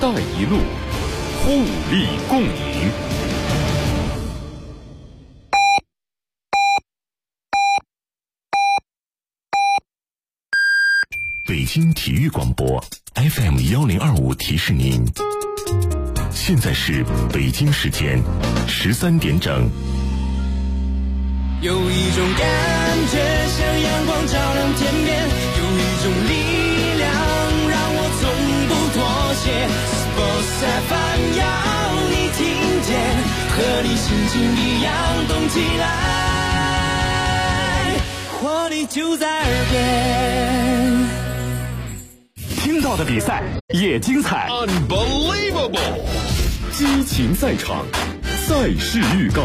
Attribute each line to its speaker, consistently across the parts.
Speaker 1: 带一路”，互利共赢。北京体育广播 FM1025提示您，现在是北京时间13点整。
Speaker 2: 有一种感觉像阳光照亮天边，有一种力量让我从不妥协。Sports FM 要你听见，和你心情一样动起来，活力就在耳边。
Speaker 1: 听到的比赛也精彩
Speaker 3: ，Unbelievable！
Speaker 1: 激情赛场，赛事预告。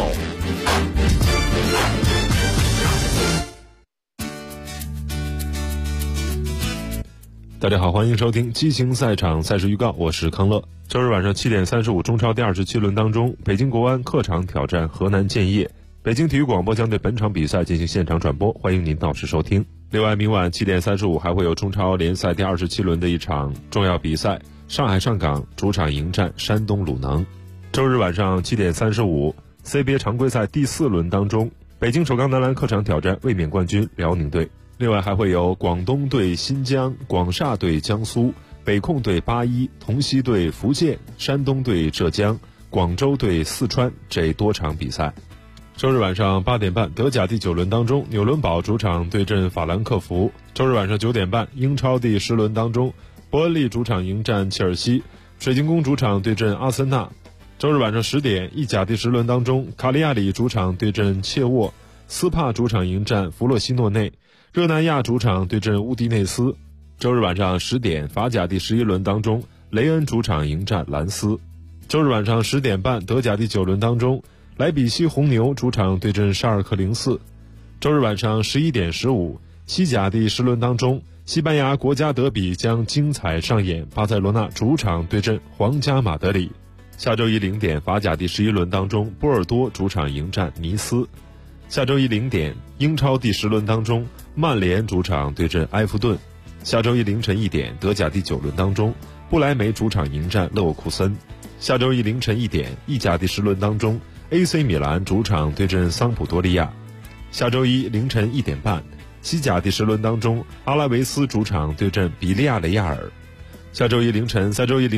Speaker 4: 大家好，欢迎收听激情赛场赛事预告，我是康乐。周日晚上7点35，中超第27轮当中，北京国安客场挑战河南建业。北京体育广播将对本场比赛进行现场转播，欢迎您到时收听。另外，明晚7点35还会有中超联赛第27轮的一场重要比赛，上海上港主场迎战山东鲁能。周日晚上7点35 ，CBA 常规赛第4轮当中，北京首钢男篮客场挑战卫冕冠军辽宁队。另外还会有广东对新疆、广厦对江苏、北控对81、同曦对福建、山东对浙江、广州对四川这多场比赛。周日晚上8点半，德甲第9轮当中，纽伦堡主场对阵法兰克福。周日晚上9点半，英超第10轮当中，伯恩利主场迎战切尔西，水晶宫主场对阵阿森纳。周日晚上10点，意甲第10轮当中，卡利亚里主场对阵切沃，斯帕主场迎战弗洛西诺内，热那亚主场对阵乌迪内斯。周日晚上10点，法甲第11轮当中，雷恩主场迎战兰斯。周日晚上10点半，德甲第9轮当中，莱比锡红牛主场对阵沙尔克04。周日晚上11点15，西甲第10轮当中，西班牙国家德比将精彩上演，巴塞罗那主场对阵皇家马德里。下周一0点，法甲第11轮当中，波尔多主场迎战尼斯。下周一0点，英超第10轮当中，曼联主场对阵埃弗顿。下周一凌晨1点，德甲第9轮当中，不莱梅主场迎战勒沃库森。下周一凌晨1点，意甲第10轮当中，AC 米兰主场对阵桑普多利亚。下周一凌晨1点半，西甲第10轮当中，阿拉维斯主场对阵比利亚雷亚尔。下周一凌晨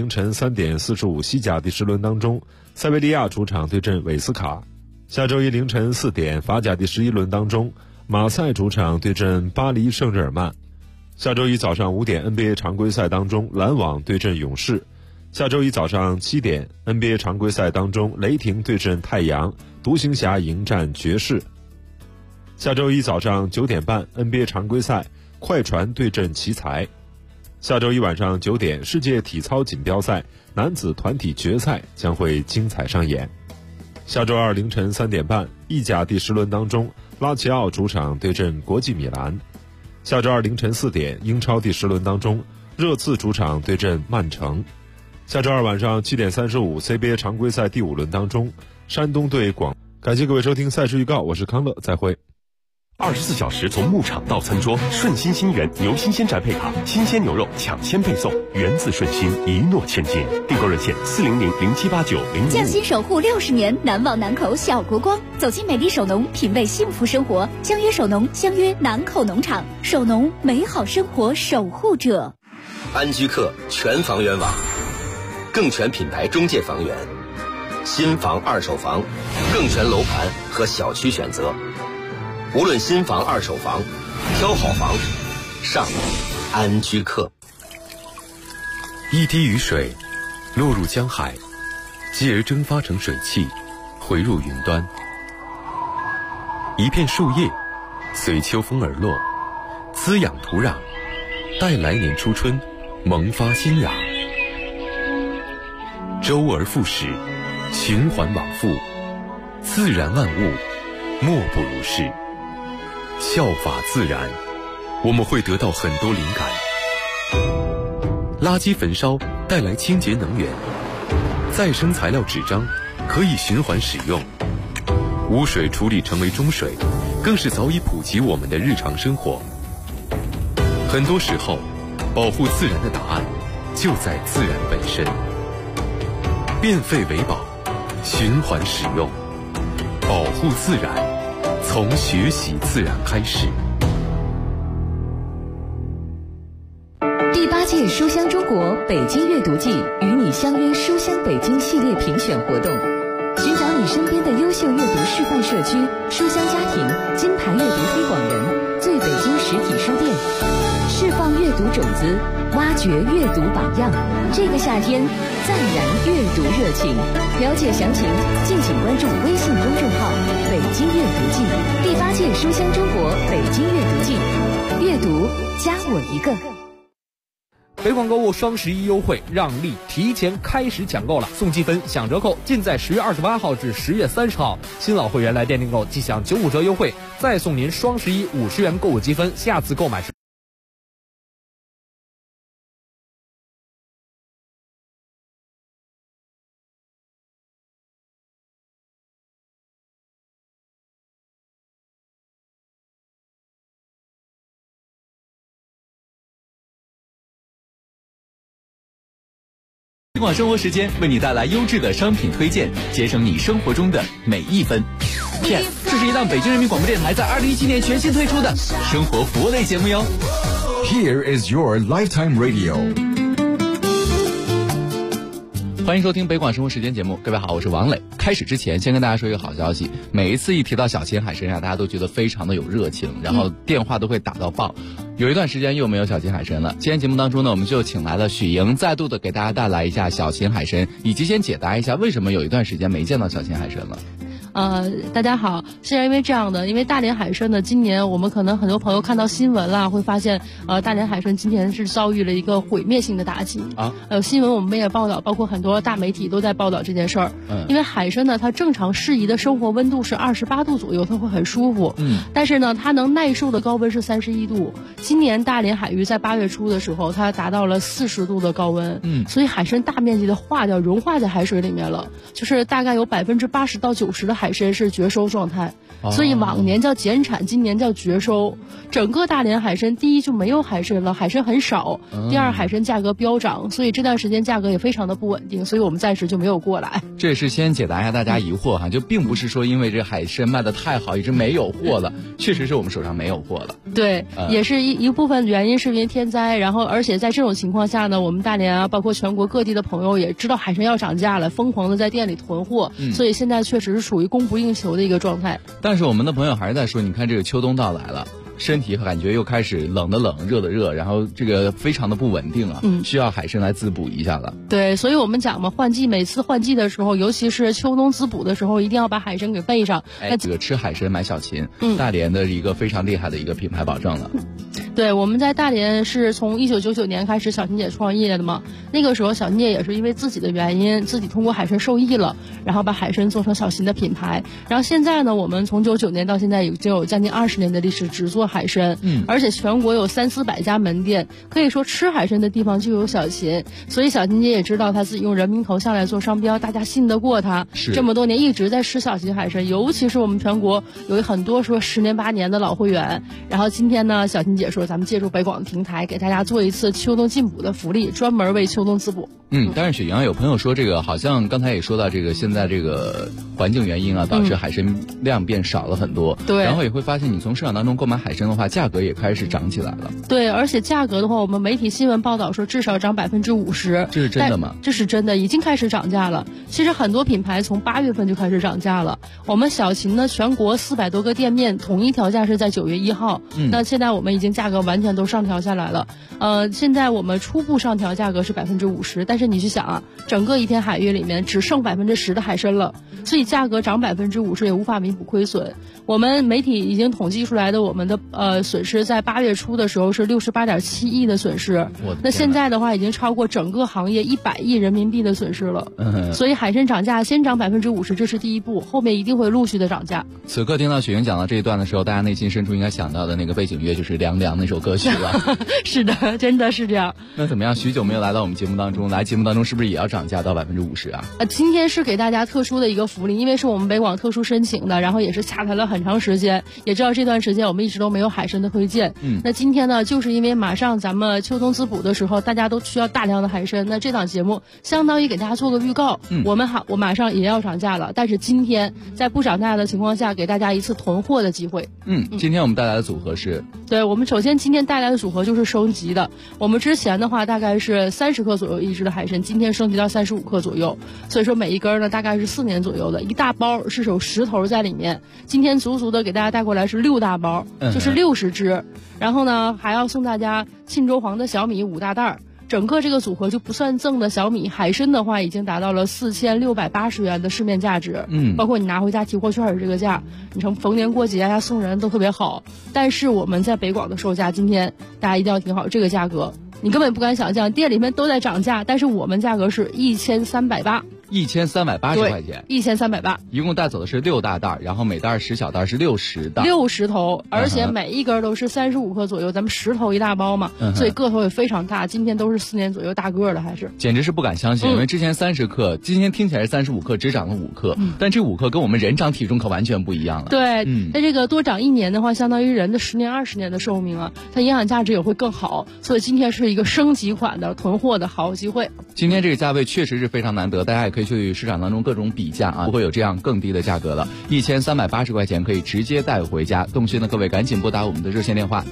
Speaker 4: 3点45，西甲第10轮当中，塞维利亚主场对阵韦斯卡。下周一凌晨4点，法甲第11轮当中，马赛主场对阵巴黎圣日耳曼。下周一早上5点 NBA 常规赛当中，篮网对阵勇士。下周一早上7点 NBA 常规赛当中，雷霆对阵太阳，独行侠迎战爵士。下周一早上9点半 NBA 常规赛，快船对阵奇才。下周一晚上9点，世界体操锦标赛男子团体决赛将会精彩上演。下周二凌晨3点半，意甲第10轮当中，拉齐奥主场对阵国际米兰。下周二凌晨4点，英超第10轮当中，热刺主场对阵曼城。下周二晚上7点35 ，CBA 常规赛第5轮当中，山东对广。感谢各位收听赛事预告，我是康乐，再会。
Speaker 1: 24小时从牧场到餐桌，顺心新源牛新鲜宅配卡，新鲜牛肉抢先配送，源自顺心，一诺千金。订购热线400078905。
Speaker 5: 匠心守护60年，难忘南口小国光。走进美丽首农，品味幸福生活。相约首农，相约南口农场。首农，美好生活守护者。
Speaker 6: 安居客全房源网，更全品牌中介房源，新房二手房，更全楼盘和小区选择。无论新房二手房，挑好房上安居客。
Speaker 7: 一滴雨水落入江海，继而蒸发成水汽，回入云端。一片树叶随秋风而落，滋养土壤，待来年初春萌发新芽。周而复始，循环往复，自然万物莫不如是。效法自然，我们会得到很多灵感。垃圾焚烧带来清洁能源，再生材料纸张可以循环使用，污水处理成为中水，更是早已普及我们的日常生活。很多时候，保护自然的答案就在自然本身。 变废为宝，循环使用，保护自然，从学习自然开始。
Speaker 3: 第8届书香中国北京阅读季与你相约书香北京系列评选活动，寻找你身边的优秀阅读示范社区、书香家庭、金牌阅读推广人、最北京实体书店，释放阅读种子，挖掘阅读榜样。这个夏天，暂燃阅读热情。了解详情，敬请关注微信公众号“北京阅读季”。第8届书香中国北京阅读季，阅读加我一个。
Speaker 8: 北广购物双11优惠让利提前开始抢购了，送积分享折扣，尽在10月28号至10月30号。新老会员来店订购即享95折优惠，再送您双11 50元购物积分，下次购买时。
Speaker 9: 北广生活时间为你带来优质的商品推荐，节省你生活中的每一分。Yes， 这是一档北京人民广播电台在2017年全新推出的生活服务类节目哟。
Speaker 10: Here is your lifetime radio。
Speaker 9: 欢迎收听北广生活时间节目，各位好，我是王磊。开始之前，先跟大家说一个好消息，每一次一提到小秦海参大家都觉得非常的有热情，然后电话都会打到爆。有一段时间又没有小秦海参了，今天节目当中呢，我们就请来了许莹，再度的给大家带来一下小秦海参，以及先解答一下为什么有一段时间没见到小秦海参了。
Speaker 11: 大家好，是因为这样的，因为大连海参呢，今年我们可能很多朋友看到新闻啦，会发现大连海参今年是遭遇了一个毁灭性的打击啊。新闻我们也报道，包括很多大媒体都在报道这件事儿。因为海参呢，它正常适宜的生活温度是28度左右，它会很舒服。但是呢，它能耐受的高温是31度。今年大连海域在8月初的时候，它达到了40度的高温。所以海参大面积的化掉，融化在海水里面了，就是大概有80%到90%的海参是绝收状态，所以往年叫减产，今年叫绝收。整个大连海参，第一就没有海参了，海参很少；第二，海参价格飙涨，所以这段时间价格也非常的不稳定，所以我们暂时就没有过来。
Speaker 9: 这也是先解答一下大家疑惑哈，就并不是说因为这海参卖的太好，一直没有货了，确实是我们手上没有货了。
Speaker 11: 对，也是一部分原因是因为天灾，然后而且在这种情况下呢，我们大连啊，包括全国各地的朋友也知道海参要涨价了，疯狂的在店里囤货，所以现在确实是属于供不应求的一个状态。
Speaker 9: 但是我们的朋友还是在说，你看这个秋冬到来了，身体感觉又开始冷的冷，热的热，然后这个非常的不稳定啊，需要海参来滋补一下了。
Speaker 11: 对，所以我们讲嘛，换季每次换季的时候，尤其是秋冬滋补的时候，一定要把海参给备上。
Speaker 9: 这个吃海参买小秦，大连的一个非常厉害的一个品牌保证了。
Speaker 11: 对，我们在大连是从1999年开始小秦姐创业的嘛，那个时候小秦姐也是因为自己的原因，自己通过海参受益了，然后把海参做成小秦的品牌。然后现在呢，我们从99年到现在已经有将近20年的历史，只做海参，而且全国有300-400家门店，可以说吃海参的地方就有小秦。所以小秦姐也知道她自己用人民头像来做商标，大家信得过她。这么多年一直在吃小秦海参，尤其是我们全国有很多说10年8年的老会员。然后今天呢，小秦姐说咱们借助北广的平台，给大家做一次秋冬进补的福利，专门为秋冬滋补。
Speaker 9: 但是雪莹有朋友说，这个好像刚才也说到，这个现在这个环境原因啊，导致海参量变少了很多。对，然后也会发现你从市场当中购买海参的话，价格也开始涨起来了。
Speaker 11: 对，而且价格的话，我们媒体新闻报道说至少涨50%。
Speaker 9: 这是真的吗？
Speaker 11: 这是真的，已经开始涨价了。其实很多品牌从8月份就开始涨价了。我们小秦呢，全国400多个店面统一调价是在9月1号。那现在我们已经价格完全都上调下来了。现在我们初步上调价格是50%，但是你去想啊，整个一片海域里面只剩10%的海参了，所以价格涨50%也无法弥补亏损。我们媒体已经统计出来的，我们的损失在8月初的时候是68.7亿的损失，那现在的话已经超过整个行业100亿人民币的损失了。所以海参涨价先涨50%，这是第一步，后面一定会陆续的涨价。
Speaker 9: 此刻听到雪莹讲到这一段的时候，大家内心深处应该想到的那个背景乐就是凉凉那首歌曲了。
Speaker 11: 是的，真的是这样。
Speaker 9: 那怎么样？许久没有来到我们节目当中，来节目当中是不是也要涨价到50%啊？
Speaker 11: 今天是给大家特殊的一个福利，因为是我们北广特殊申请的，然后也是洽谈了很长时间，也知道这段时间我们一直都没有海参的推荐。那今天呢，就是因为马上咱们秋冬滋补的时候，大家都需要大量的海参，那这档节目相当于给大家做个预告。我马上也要涨价了，但是今天在不涨价的情况下，给大家一次囤货的机会。
Speaker 9: 今天我们带来的组合是，
Speaker 11: 对，我们首先今天带来的组合就是升级的。我们之前的话大概是30克左右一只的海参，今天升级到35克左右，所以说每一根呢大概是4年左右的，一大包是有10头在里面。今天足足的给大家带过来是6大包，就是60只。然后呢，还要送大家沁州黄的小米5大袋。整个这个组合就不算赠的小米海参的话，已经达到了4680元的市面价值。包括你拿回家提货券的这个价，你从逢年过节呀送人都特别好。但是我们在北广的售价，今天大家一定要听好这个价格，你根本不敢想象，店里面都在涨价，但是我们价格是1380。
Speaker 9: 1380块钱
Speaker 11: ，1380，
Speaker 9: 一共带走的是6大袋，然后每袋10小袋是60袋
Speaker 11: ，60头，而且每一根都是35克左右，咱们10头一大包嘛，所以个头也非常大。今天都是4年左右大个的，还是
Speaker 9: 简直是不敢相信，因为之前30克，今天听起来是35克，只涨了5克，但这5克跟我们人长体重可完全不一样了。
Speaker 11: 对，那这个多长1年的话，相当于人的10年20年的寿命啊，它营养价值也会更好，所以今天是一个升级款的囤货的好机会。
Speaker 9: 今天这个价位确实是非常难得，大家也可以去市场当中各种比价啊，不会有这样更低的价格了。1380块钱可以直接带回家。动心的各位赶紧拨打我们的热线电话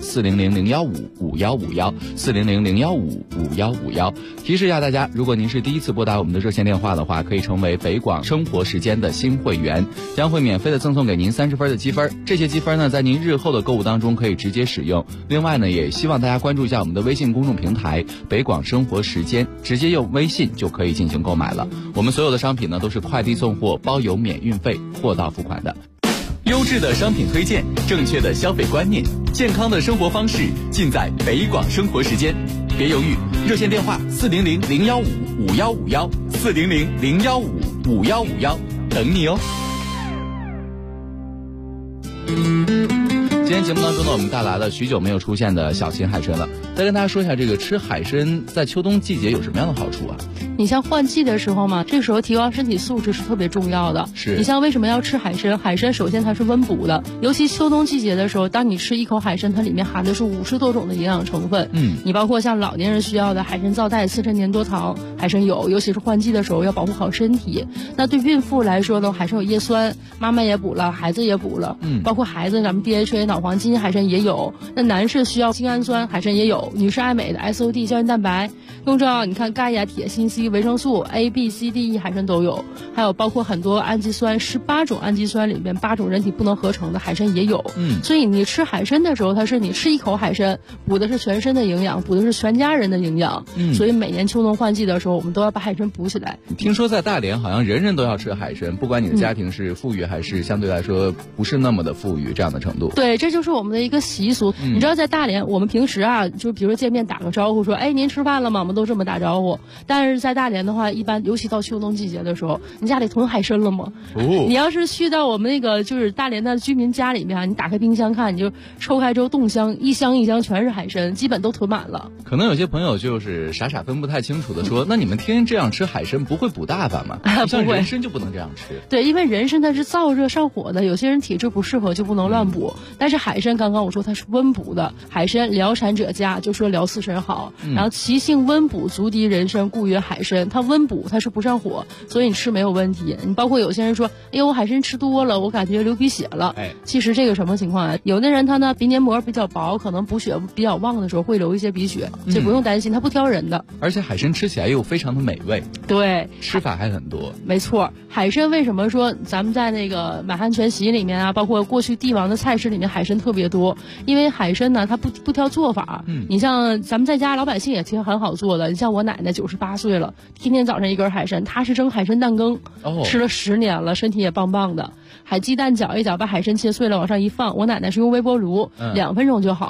Speaker 9: 400-015-5151，400-015-5151。提示一下大家，如果您是第一次拨打我们的热线电话的话，可以成为北广生活时间的新会员，将会免费的赠送给您30分的积分。这些积分呢，在您日后的购物当中可以直接使用。另外呢，也希望大家关注一下我们的微信公众平台北广生活时间，直接用微信就可以进行购买了。我们所有的商品呢都是快递送货，包邮免运费，货到付款的。优质的商品推荐，正确的消费观念，健康的生活方式，尽在北广生活时间。别犹豫，热线电话400-015-5151，400-015-5151，等你哦。今天节目当中呢，我们带来了许久没有出现的小秦海参了。再跟大家说一下，这个吃海参在秋冬季节有什么样的好处啊？
Speaker 11: 你像换季的时候嘛，这时候提高身体素质是特别重要的。
Speaker 9: 是。
Speaker 11: 你像为什么要吃海参？海参首先它是温补的，尤其秋冬季节的时候，当你吃一口海参，它里面含的是50多种的营养成分。你包括像老年人需要的海参皂苷、刺身粘多糖，海参有，尤其是换季的时候要保护好身体。那对孕妇来说呢，海参有叶酸，妈妈也补了，孩子也补了。包括孩子咱们 DHA 脑黄金海参也有。那男士需要精氨酸，海参也有。女士爱美的 SOD 胶原蛋白，更重要，你看钙呀、铁、锌、硒、维生素 A、B、C、D、E 海参都有，还有包括很多氨基酸，18种氨基酸里面8种人体不能合成的海参也有。所以你吃海参的时候，它是你吃一口海参，补的是全身的营养，补的是全家人的营养。所以每年秋冬换季的时候，我们都要把海参补起来。
Speaker 9: 听说在大连好像人人都要吃海参，不管你的家庭是富裕还是相对来说不是那么的富裕这样的程度。
Speaker 11: 对，这就是我们的一个习俗。你知道在大连，我们平时啊，就比如见面打个招呼说，哎，您吃饭了吗？我们都这么打招呼。但是在大连的话，一般尤其到秋冬季节的时候，你家里囤海参了吗？你要是去到我们那个就是大连的居民家里面，你打开冰箱看，你就抽开之后冻箱，一箱一箱全是海参，基本都囤满了。
Speaker 9: 可能有些朋友就是傻傻分不太清楚的说，那你们天天这样吃海参，不会补大发吗？像人参就不能这样吃。
Speaker 11: 对，因为人参它是燥热上火的，有些人体质不适合就不能乱补。但是海参刚刚我说它是温补的，海参疗产者佳，就说疗刺参好。然后其性温补，足敌人参，故曰海参。它温补，它是不上火，所以你吃没有问题。你包括有些人说，哎呦，我海参吃多了，我感觉流鼻血了。其实这个什么情况啊？有的人他呢鼻黏膜比较薄，可能补血比较旺的时候会流一些鼻血，这不用担心，它不挑人的。
Speaker 9: 而且海参吃起来又非常的美味。
Speaker 11: 对，
Speaker 9: 吃法还很多。
Speaker 11: 没错，海参为什么说咱们在那个满汉全席里面啊，包括过去帝王的菜式里面海参特别多？因为海参呢，它不挑做法。你像咱们在家老百姓也挺很好做的。你像我奶奶98岁了，天天早上一根海参，她是蒸海参蛋羹，吃了10年了，身体也棒棒的。海鸡蛋搅一搅，把海参切碎了往上一放，我奶奶是用微波炉，2分钟就好。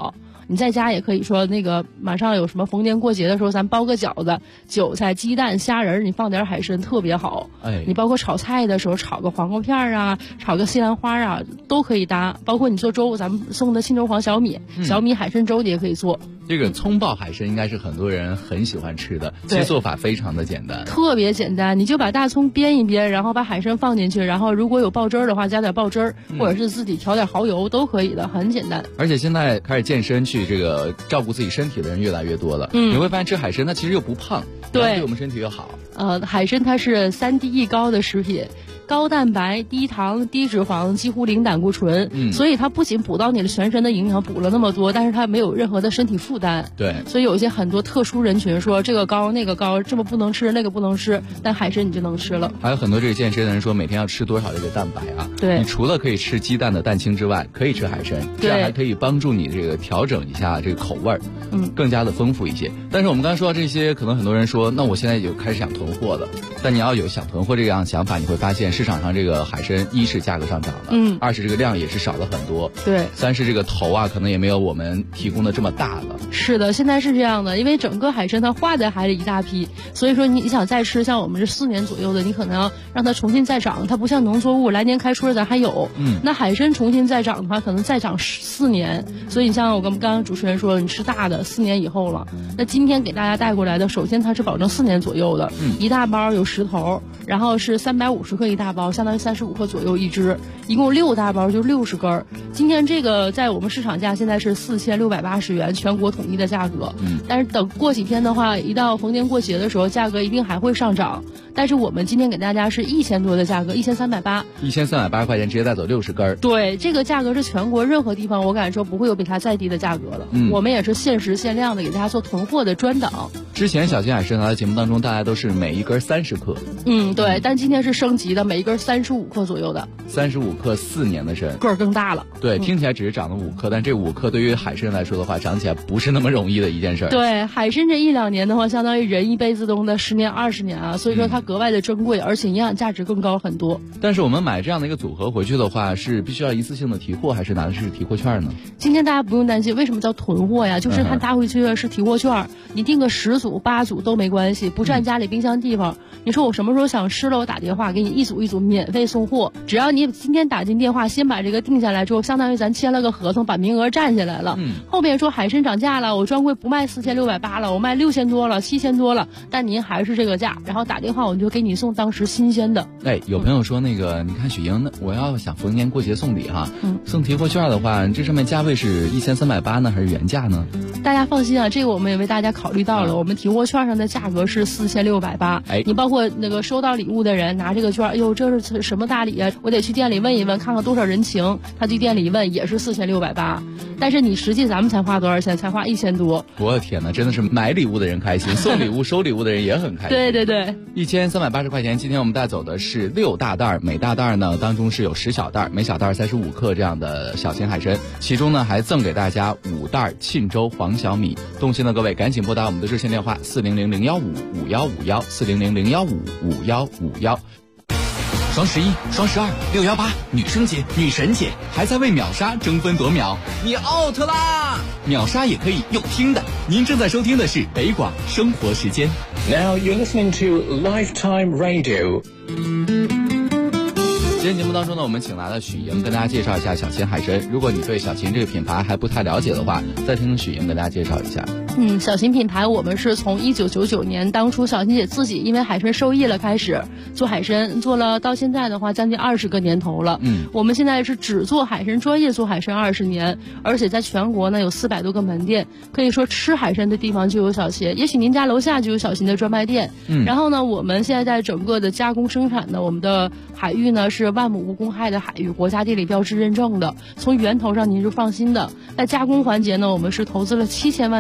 Speaker 11: 你在家也可以说那个马上有什么逢年过节的时候，咱包个饺子，韭菜、鸡蛋、虾仁，你放点海参特别好。你包括炒菜的时候炒个黄瓜片啊，炒个西兰花啊，都可以搭。包括你做粥，咱们送的青州黄小米、小米海参粥你也可以做。
Speaker 9: 这个葱爆海参应该是很多人很喜欢吃的，其实做法非常的简单，
Speaker 11: 特别简单。你就把大葱煸一煸，然后把海参放进去，然后如果有爆汁儿的话，加点爆汁儿，或者是自己调点蚝油都可以的，很简单。
Speaker 9: 而且现在开始健身去这个照顾自己身体的人越来越多了，你会发现吃海参它其实又不胖，对我们身体又好。
Speaker 11: 海参它是3低1高的食品。高蛋白、低糖、低脂肪，几乎零胆固醇，所以它不仅补到你的全身的营养，补了那么多，但是它没有任何的身体负担。
Speaker 9: 对，
Speaker 11: 所以有一些很多特殊人群说这个高那个高，这么不能吃那个不能吃，但海参你就能吃了。
Speaker 9: 还有很多这个健身的人说每天要吃多少这个蛋白啊？
Speaker 11: 对，
Speaker 9: 你除了可以吃鸡蛋的蛋清之外，可以吃海参，这样还可以帮助你这个调整一下这个口味儿，更加的丰富一些。但是我们刚才说到这些，可能很多人说，那我现在就开始想囤货了。但你要有想囤货这样想法，你会发现市场上这个海参一是价格上涨了，二是这个量也是少了很多，
Speaker 11: 对，
Speaker 9: 三是这个头啊可能也没有我们提供的这么大了。
Speaker 11: 是的，现在是这样的，因为整个海参它化在海里一大批，所以说你想再吃，像我们这4年左右的，你可能要让它重新再长，它不像农作物来年开春咱还有，那海参重新再长的话，可能再长4年，所以你像我跟刚刚主持人说，你吃大的4年以后了，那今天给大家带过来的，首先它是保证4年左右的，一大包有10头，然后是350克一大包，相当于35克左右一只，一共6大包就60根。今天这个在我们市场价现在是4680元，全国统一的价格。但是等过几天的话，一到逢年过节的时候，价格一定还会上涨。但是我们今天给大家是1000多的价格，1380，1380
Speaker 9: 块钱直接带走60根。
Speaker 11: 对，这个价格是全国任何地方我敢说不会有比它再低的价格了。我们也是限时限量的给大家做囤货的专档。
Speaker 9: 之前小金海参来的节目当中，大家都是每一根30克。
Speaker 11: 对，但今天是升级的，每一根35克左右的。
Speaker 9: 35克4年的参，
Speaker 11: 个儿更大了。
Speaker 9: 对，听起来只是长了5克，但这5克对于海参来说的话，长起来不是那么容易的一件事。
Speaker 11: 对，海参这1-2年的话，相当于人一辈子中的10年20年啊，所以说它格外的珍贵，而且营养价值更高很多。
Speaker 9: 但是我们买这样的一个组合回去的话，是必须要一次性的提货，还是拿的是提货券呢？
Speaker 11: 今天大家不用担心，为什么叫囤货呀？就是它拿回去的是提货券，你订个10组8组都没关系，不占家里冰箱地方。你说我什么时候想吃了，我打电话给你一组一组免费送货，只要你今天打进电话，先把这个定下来之后，相当于咱签了个合同，把名额占下来了。后面说海参涨价了，我专柜不卖4680了，我卖6000多了，7000多了，但您还是这个价，然后打电话我就给你送当时新鲜的。
Speaker 9: 有朋友说那个，你看雪莹，我要想逢年过节送礼哈，送提货券的话，这上面价位是1380呢，还是原价呢？
Speaker 11: 大家放心啊，这个我们也为大家考虑到了，我们提货券上的价格是4680。你包括那个收到礼物的人拿这个券，哎呦，这是什么大礼啊？我得去店里问一问，看看多少人情。他去店里一问也是4680，但是你实际咱们才花多少钱？才花1000多。
Speaker 9: 我的天哪，真的是买礼物的人开心，送礼物收礼物的人也很开心。
Speaker 11: 对对对
Speaker 9: ，1380块钱。今天我们带走的是6大袋，每大袋呢当中是有10小袋，每小袋35克这样的小型海参，其中呢还赠给大家5袋沁州黄小米。动心的各位赶紧拨打我们的热线电话400-015-5151，400-015-5151。双11、双12、618，女生节、女神节，还在为秒杀争分夺秒，你 out 啦！秒杀也可以用听的。您正在收听的是北广生活时间。
Speaker 12: Now you're listening to Lifetime Radio。
Speaker 9: 今天节目当中呢，我们请来了许莹跟大家介绍一下小秦海参。如果你对小秦这个品牌还不太了解的话，再听许莹跟大家介绍一下。
Speaker 11: 小秦品牌我们是从1999年当初小秦姐自己因为海参受益了开始做海参，做了到现在的话将近20个年头了。我们现在是只做海参，专业做海参20年，而且在全国呢有400多个门店，可以说吃海参的地方就有小秦，也许您家楼下就有小秦的专卖店。然后呢，我们现在在整个的加工生产的我们的海域呢是万亩无公害的海域，国家地理标志认证的，从源头上您是放心的。在加工环节呢，我们是投资了7000万斤新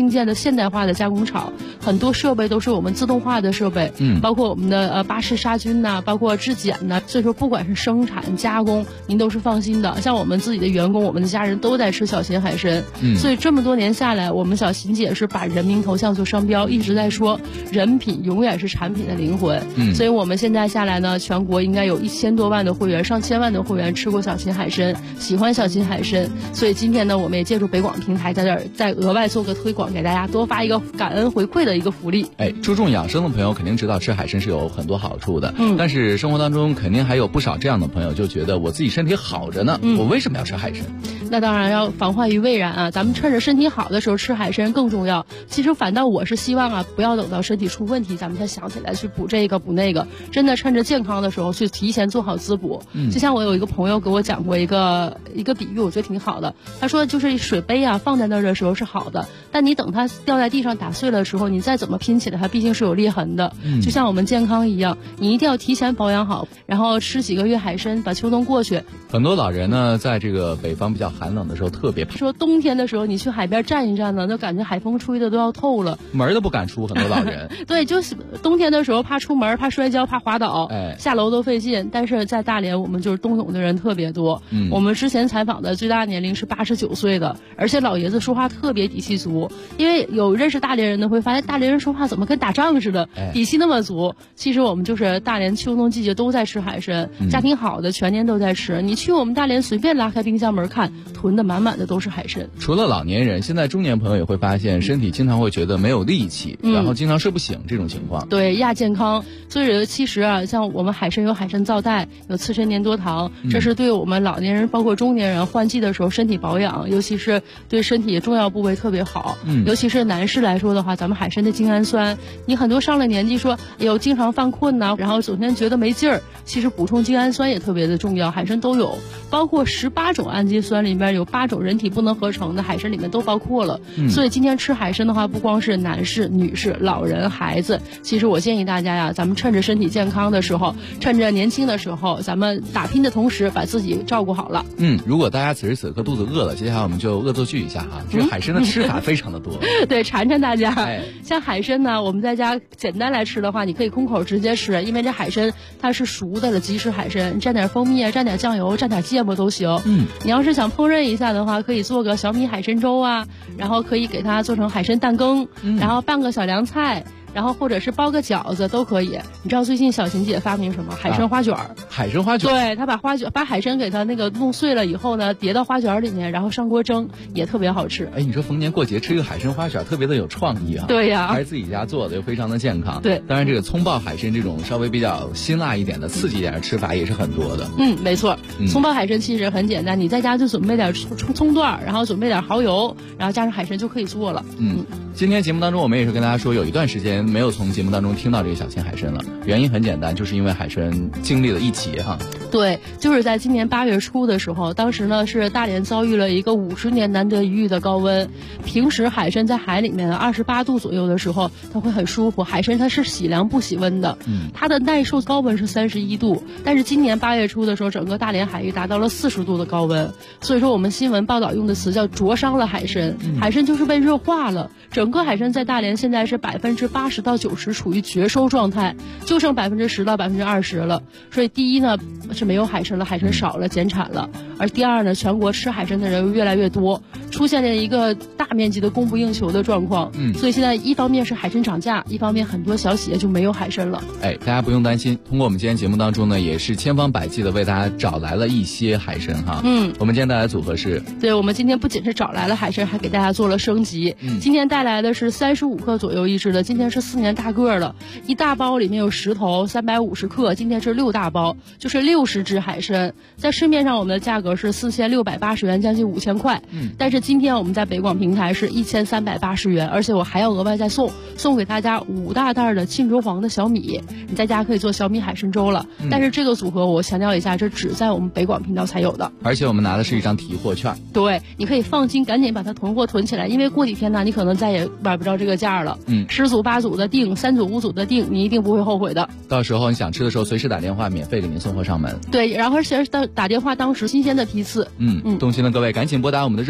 Speaker 11: 新建的现代化的加工厂，很多设备都是我们自动化的设备，包括我们的巴氏杀菌呐，包括质检呐，所以说不管是生产加工，您都是放心的。像我们自己的员工，我们的家人都在吃小秦海参，所以这么多年下来，我们小秦姐是把人民头像做商标，一直在说人品永远是产品的灵魂。所以我们现在下来呢，全国应该有1000多万的会员，上千万的会员吃过小秦海参，喜欢小秦海参。所以今天呢，我们也借助北广平台在这儿再额外做个推广，给大家多发一个感恩回馈的一个福利。
Speaker 9: 注重养生的朋友肯定知道吃海参是有很多好处的，但是生活当中肯定还有不少这样的朋友就觉得我自己身体好着呢，我为什么要吃海参？
Speaker 11: 那当然要防患于未然啊！咱们趁着身体好的时候吃海参更重要。其实反倒我是希望啊，不要等到身体出问题，咱们才想起来去补这个补那个。真的趁着健康的时候去提前做好滋补。就像我有一个朋友给我讲过一个比喻，我觉得挺好的。他说就是水杯啊放在那儿的时候是好的，但你等它掉在地上打碎了的时候，你再怎么拼起来，它毕竟是有裂痕的。就像我们健康一样，你一定要提前保养好，然后吃几个月海参，把秋冬过去。
Speaker 9: 很多老人呢，在这个北方比较寒冷的时候特别怕。
Speaker 11: 说冬天的时候你去海边站一站呢，就感觉海风吹的都要透了，
Speaker 9: 门都不敢出，很多老人。
Speaker 11: 对，就是冬天的时候怕出门，怕摔跤，怕滑倒，下楼都费劲。但是在大连，我们就是冬泳的人特别多。我们之前采访的最大年龄是89岁的，而且老爷子说话特别底气足。因为有认识大连人的会发现，大连人说话怎么跟打仗似的，底气那么足。其实我们就是大连秋冬季节都在吃海参，家庭好的全年都在吃。你去我们大连随便拉开冰箱门看，囤的满满的都是海参。
Speaker 9: 除了老年人，现在中年朋友也会发现身体经常会觉得没有力气，然后经常睡不醒这种情况。
Speaker 11: 对，亚健康。所以其实啊，像我们海参有海参皂苷，有刺参粘多糖，这是对我们老年人包括中年人换季的时候身体保养，尤其是对身体重要部位特别好。尤其是男士来说的话，咱们海参的精氨酸，你很多上了年纪说哎呦经常犯困呐，然后整天觉得没劲儿，其实补充精氨酸也特别的重要，海参都有，包括18种氨基酸里面有8种人体不能合成的，海参里面都包括了。所以今天吃海参的话，不光是男士、女士、老人、孩子，其实我建议大家呀，咱们趁着身体健康的时候，趁着年轻的时候，咱们打拼的同时把自己照顾好了。
Speaker 9: 如果大家此时此刻肚子饿了，接下来我们就恶作剧一下哈，这个海参的吃法非常的多。
Speaker 11: 对，馋馋大家。像海参呢，我们在家简单来吃的话，你可以空口直接吃，因为这海参它是熟的了，即食海参，蘸点蜂蜜啊，蘸点酱油，蘸点芥末都行。你要是想烹饪一下的话，可以做个小米海参粥啊，然后可以给它做成海参蛋羹，然后拌个小凉菜，然后或者是包个饺子都可以。你知道最近小琴姐发明什么？海参花卷儿。
Speaker 9: 海参花卷。
Speaker 11: 对，她把海参给它那个弄碎了以后呢，叠到花卷里面，然后上锅蒸，也特别好吃。
Speaker 9: 你说逢年过节吃一个海参花卷，特别的有创意啊。
Speaker 11: 对呀，
Speaker 9: 还是自己家做的，又非常的健康。
Speaker 11: 对，
Speaker 9: 当然这个葱爆海参这种稍微比较辛辣一点的、刺激一点的吃法也是很多的。
Speaker 11: 没错。葱爆海参其实很简单，你在家就准备点葱段，然后准备点蚝油，然后加上海参就可以做了。
Speaker 9: 今天节目当中我们也是跟大家说，有一段时间没有从节目当中听到这个小秦海参了，原因很简单，就是因为海参经历了一劫哈。
Speaker 11: 对，就是在今年8月初的时候，当时呢是大连遭遇了一个50年难得一遇的高温。平时海参在海里面28度左右的时候，它会很舒服。海参它是喜凉不喜温的，它的耐受高温是31度，但是今年8月初的时候，整个大连海域达到了40度的高温。所以说我们新闻报道用的词叫灼伤了海参，海参就是被热化了。整个海参在大连现在是80%到90%处于绝收状态，就剩10%到20%了。所以第一呢是没有海参了，海参少了，减产了。而第二呢，全国吃海参的人又越来越多，出现了一个大面积的供不应求的状况。所以现在一方面是海参涨价，一方面很多小企业就没有海参了。
Speaker 9: 大家不用担心，通过我们今天节目当中呢，也是千方百计的为大家找来了一些海参哈。我们今天带来的组合是，
Speaker 11: 对，我们今天不仅是找来了海参，还给大家做了升级。今天带来的是35克左右一只的，今天是4年大个了，一大包里面有10头，350克，今天是6大包，就是60只海参。在市面上我们的价格是4680元，将近5000块。但是今天我们在北广平台是1380元，而且我还要额外再送给大家5大袋的沁竹黄的小米，你在家可以做小米海参粥了。但是这个组合我强调一下，这只在我们北广频道才有的，
Speaker 9: 而且我们拿的是一张提货券。
Speaker 11: 对，你可以放心，赶紧把它囤货囤起来，因为过几天呢，你可能再也买不着这个价了。10组8组的订，3组5组的订，你一定不会后悔的。
Speaker 9: 到时候你想吃的时候，随时打电话，免费给您送货上门。
Speaker 11: 对，然后而且打电话当时新鲜的批次。
Speaker 9: 动心的各位赶紧拨打我们的热线电话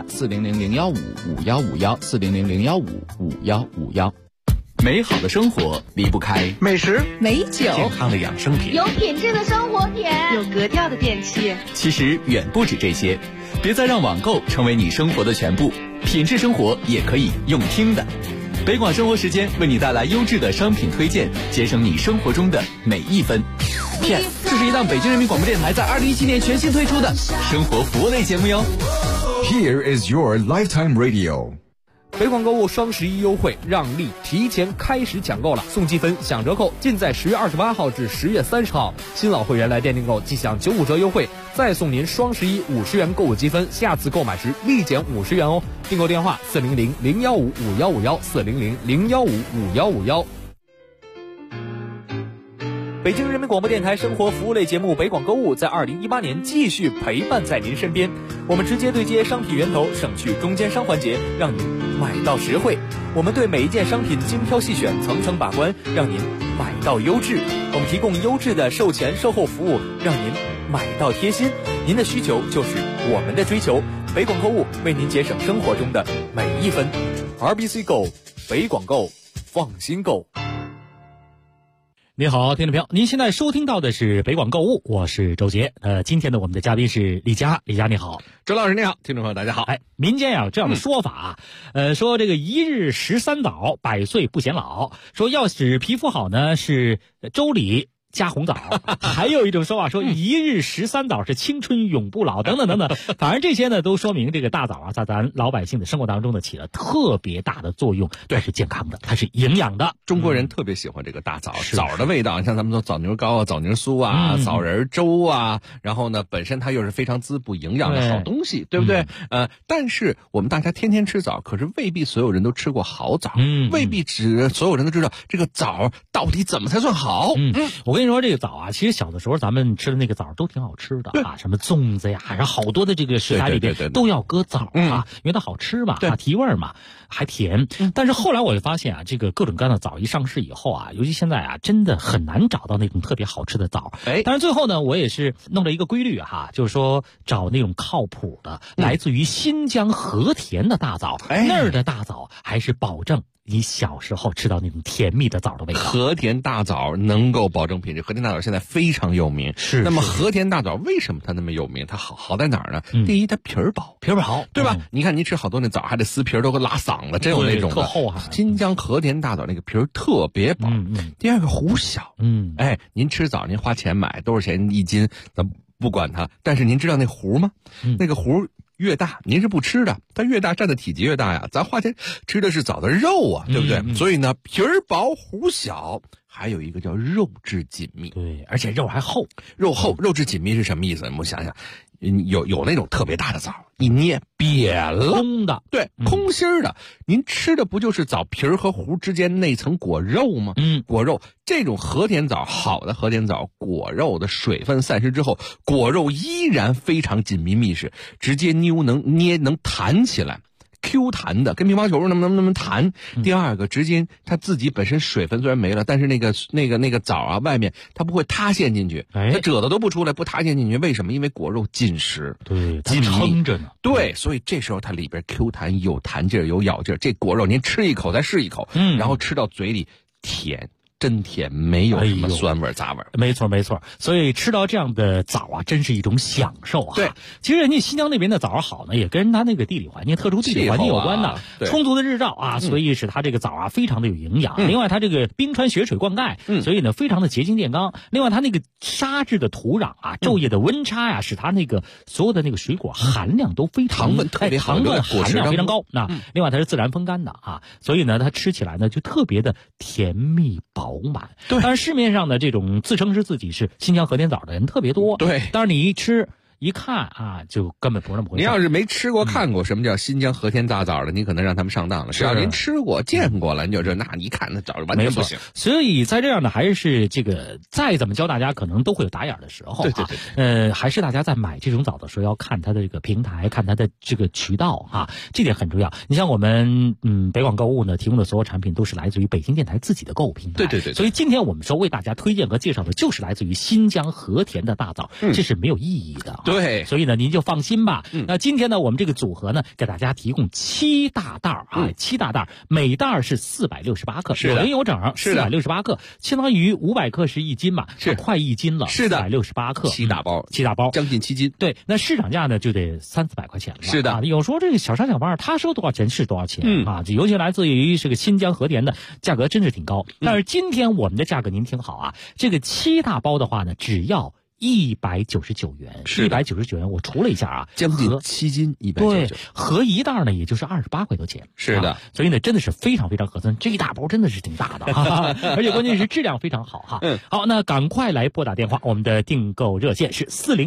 Speaker 9: ，400-015-5151，400-015-5151。美好的生活离不开
Speaker 13: 美食、
Speaker 3: 美酒、
Speaker 13: 健康的养生品，
Speaker 14: 有品质的生活点，
Speaker 15: 有格调的电器。
Speaker 9: 其实远不止这些，别再让网购成为你生活的全部，品质生活也可以用听的。北广生活时间为你带来优质的商品推荐，节省你生活中的每一分。片，这是一档北京人民广播电台在2017年全新推出的生活服务类节目哟。
Speaker 10: Here is your lifetime radio。
Speaker 8: 北广购物双11优惠让利提前开始抢购了，送积分享折扣尽在10月28号至10月30号。新老会员来店订购即享95折优惠，再送您双11 50元购物积分，下次购买时立减50元哦。订购电话400-015-5151，400-015-5151。北京人民广播电台生活服务类节目北广购物在2018年继续陪伴在您身边，我们直接对接商品源头，省去中间商环节，让您买到实惠。我们对每一件商品精挑细选，层层把关，让您买到优质。我们提供优质的售前售后服务，让您买到贴心。您的需求就是我们的追求，北广购物为您节省生活中的每一分。RBC Go， 北广购，放心购。
Speaker 16: 您好，听众朋友，您现在收听到的是北广购物，我是周杰。今天的我们的嘉宾是李佳，李佳你好。
Speaker 13: 周老师你好，听众朋友大家好。
Speaker 16: 民间有这样的说法说这个一日13枣，百岁不显老。说要使皮肤好呢，是粥里加红枣，还有一种说法说一日13枣是青春永不老，等等等等。反正这些呢都说明这个大枣啊，在咱老百姓的生活当中呢起了特别大的作用，它是健康的，它是营养的。
Speaker 13: 中国人特别喜欢这个大枣，枣的味道，像咱们说枣泥糕啊、枣泥酥啊、枣仁粥啊，然后呢本身它又是非常滋补营养的好东西，对不对？但是我们大家天天吃枣，可是未必所有人都吃过好枣，未必所有人都知道这个枣到底怎么才算好。
Speaker 16: 我跟你说这个枣啊，其实小的时候咱们吃的那个枣都挺好吃的啊，什么粽子呀，然后好多的这个食材里边都要搁枣啊，因为它好吃嘛，提味嘛，还甜。但是后来我就发现啊，这个各种各样的枣一上市以后啊，尤其现在啊，真的很难找到那种特别好吃的枣。但是最后呢，我也是弄了一个规律哈，就是说找那种靠谱的，来自于新疆和田的大枣，那儿的大枣还是保证你小时候吃到那种甜蜜的枣的味道。
Speaker 13: 和田大枣能够保证品质，和田大枣现在非常有名。那么和田大枣为什么它那么有名？它好在哪儿呢？第一，它皮儿薄，对吧？你看您吃好多那枣还得撕皮儿，都给拉嗓子，真有那种的。
Speaker 16: 特厚啊！
Speaker 13: 新疆和田大枣那个皮儿特别薄。第二个核小。您吃枣您花钱买多少钱一斤，咱不管它，但是您知道那核吗？那个核越大，您是不吃的，它越大占的体积越大呀。咱花钱吃的是枣的肉啊，对不对？所以呢，皮儿薄核小，还有一个叫肉质紧密。
Speaker 16: 对，而且肉还厚，
Speaker 13: 肉质紧密是什么意思？我们想想，有那种特别大的枣，一捏扁了，
Speaker 16: 空的，
Speaker 13: 对，空心儿的。您吃的不就是枣皮儿和核之间那层果肉吗？果肉这种和田枣，好的和田枣，果肉的水分散失之后，果肉依然非常紧密密实，直接能弹起来。Q 弹的，跟乒乓球那么弹。第二个，直接它自己本身水分虽然没了，但是那个枣啊，外面它不会塌陷进去，它褶子都不出来，不塌陷进去。为什么？因为果肉紧实，
Speaker 16: 对，它撑着呢。
Speaker 13: 对，所以这时候它里边 Q 弹，有弹劲儿，有咬劲儿。这果肉您吃一口再试一口，然后吃到嘴里甜。真甜，没有什么酸味杂味。
Speaker 16: 没错，所以吃到这样的枣啊，真是一种享受啊。
Speaker 13: 对，
Speaker 16: 其实人家新疆那边的枣好呢，也跟它那个地理环境、特殊地理环境有关的。充足的日照啊，所以使它这个枣啊非常的有营养。另外，它这个冰川雪水灌溉，所以呢非常的洁净健康。另外，它那个沙质的土壤啊，昼夜的温差呀，使它那个所有的那个水果含量都非常
Speaker 13: 糖分特别好，
Speaker 16: 糖分含量非常高。那另外它是自然风干的啊，所以呢它吃起来呢就特别的甜蜜饱满。
Speaker 13: 对，
Speaker 16: 但是市面上的这种自称是自己是新疆和田枣的人特别多。
Speaker 13: 对，
Speaker 16: 但是你一吃一看啊，就根本不是那么回事。
Speaker 13: 您要是没吃过、看过什么叫新疆和田大枣的，你可能让他们上当了。只要您吃过、见过了，你就这那你一看那枣完全不行。
Speaker 16: 所以在这样的还是这个再怎么教大家，可能都会有打眼的时候啊。对，还是大家在买这种枣的时候要看它的这个平台，看它的这个渠道啊，这点很重要。你像我们北广购物呢提供的所有产品都是来自于北京电台自己的购物平台。
Speaker 13: 对。
Speaker 16: 所以今天我们说为大家推荐和介绍的就是来自于新疆和田的大枣，这是没有意义的。
Speaker 13: 对。 对，
Speaker 16: 所以呢您就放心吧。那今天呢我们这个组合呢给大家提供7大袋啊，7大袋，每袋是468克，有零有整，468克，相当于500克是1斤嘛，是快1斤了，是的，468克
Speaker 13: ，7大包，将近7斤。
Speaker 16: 对，那市场价呢就得300-400块钱了。
Speaker 13: 是的，
Speaker 16: 有时候这个小商小贩他说多少钱是多少钱啊，尤其来自于这个新疆和田的，价格真是挺高。但是今天我们的价格您听好啊，这个7大包的话呢，只要199元，是199元。我除了一下啊，
Speaker 13: 将近7斤199，
Speaker 16: 对，合一袋呢也就是28块多钱。
Speaker 13: 是的，
Speaker 16: 所以呢真的是非常非常合算，这一大包真的是挺大的，而且关键是质量非常好哈。好，那赶快来拨打电话，我们的订购热线是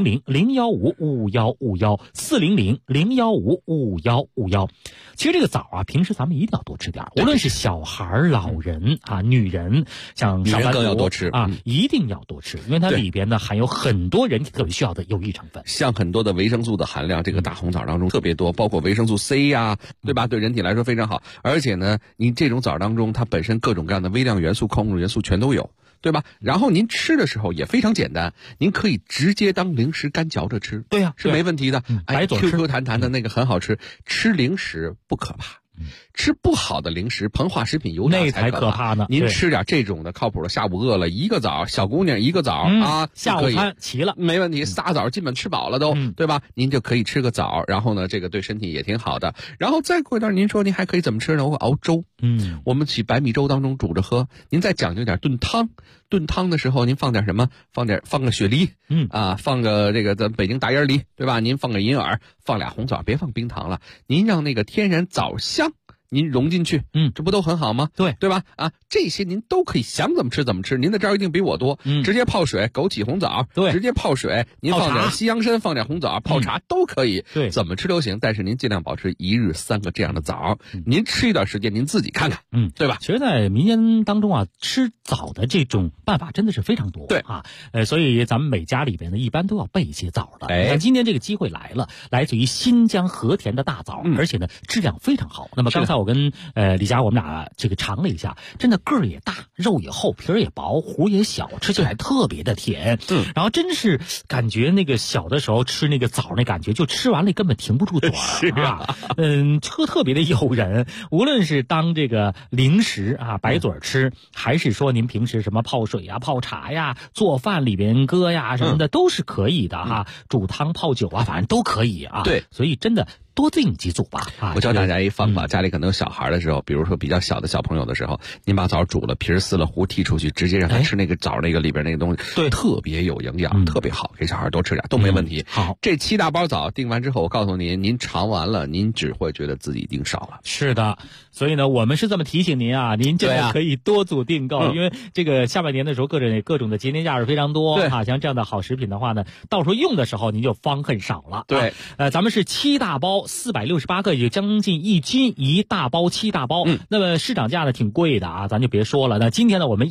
Speaker 16: 400-015-5151，400-015-5151。其实这个枣啊，平时咱们一定要多吃点，无论是小孩、老人啊、女人，像上班族
Speaker 13: 更要多吃
Speaker 16: 啊，一定要多吃，因为它里边呢含有很多人体特别需要的有益成分，
Speaker 13: 像很多的维生素的含量，这个大红枣当中特别多，包括维生素 C 呀，对吧？对人体来说非常好。而且呢，您这种枣当中，它本身各种各样的微量元素、矿物元素全都有，对吧？然后您吃的时候也非常简单，您可以直接当零食干嚼着吃，
Speaker 16: 对呀，
Speaker 13: 是没问题的。
Speaker 16: 白嘴吃
Speaker 13: ，Q 弹弹的那个很好吃。吃零食不可怕。吃不好的零食，膨化食品油炸
Speaker 16: 才可怕呢。
Speaker 13: 您吃点这种的靠谱的，下午饿了一个枣，小姑娘一个枣啊，
Speaker 16: 下午餐齐了，
Speaker 13: 没问题，仨枣基本吃饱了都，对吧？您就可以吃个枣，然后呢，这个对身体也挺好的。然后再过一段，您说您还可以怎么吃呢？我熬粥，我们起白米粥当中煮着喝。您再讲究点炖汤，炖汤的时候您放点什么？放个雪梨，放个这个咱北京大烟梨，对吧？您放个银耳，放俩红枣，别放冰糖了。您让那个天然枣香您融进去，这不都很好吗？对吧？啊，这些您都可以想怎么吃怎么吃。您的招一定比我多，直接泡水，枸杞红枣，对，直接泡水，您放点西洋参，放点红枣，泡茶都可以，对，怎么吃都行。但是您尽量保持1日3个这样的枣，您吃一段时间，您自己看看，对吧？
Speaker 16: 其实，在民间当中啊，吃枣的这种办法真的是非常多，对啊，所以咱们每家里边呢，一般都要备一些枣的。但今天这个机会来了，来自于新疆和田的大枣，而且呢质量非常好。那么刚才我跟李佳我们俩这个尝了一下，真的个儿也大，肉也厚，皮儿也薄，核也小，吃起来特别的甜。然后真是感觉那个小的时候吃那个枣那感觉，就吃完了根本停不住嘴啊。特别的诱人。无论是当这个零食啊白嘴吃，还是说您平时什么泡水呀、泡茶呀、做饭里边搁呀什么的，都是可以的哈。煮汤泡酒啊，反正都可以啊。对，所以真的多订几组吧。
Speaker 13: 我教大家一方法，家里可能有小孩的时候，比如说比较小的小朋友的时候，您把枣煮了，皮儿撕了，核剔出去，直接让他吃那个枣那个里边那个东西，对，特别有营养，特别好，给小孩多吃点都没问题。好，这7大包枣订完之后，我告诉您，您尝完了，您只会觉得自己订少了。
Speaker 16: 是的，所以呢，我们是这么提醒您啊，您真的可以多组订购，因为这个下半年的时候，各种的节年假日非常多啊，像这样的好食品的话呢，到时候用的时候您就方恨少了。对，咱们是7大包468克，也就将近1斤一大包，7大包。那么市场价呢挺贵的啊，咱就别说了。那今天呢，我们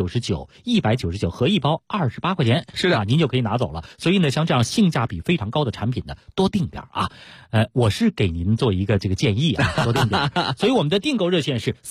Speaker 16: 199合一包28块钱，是的，您就可以拿走了。所以呢，像这样性价比非常高的产品呢，多订点啊。我是给您做一个这个建议啊，多订点。所以我们的订购热线是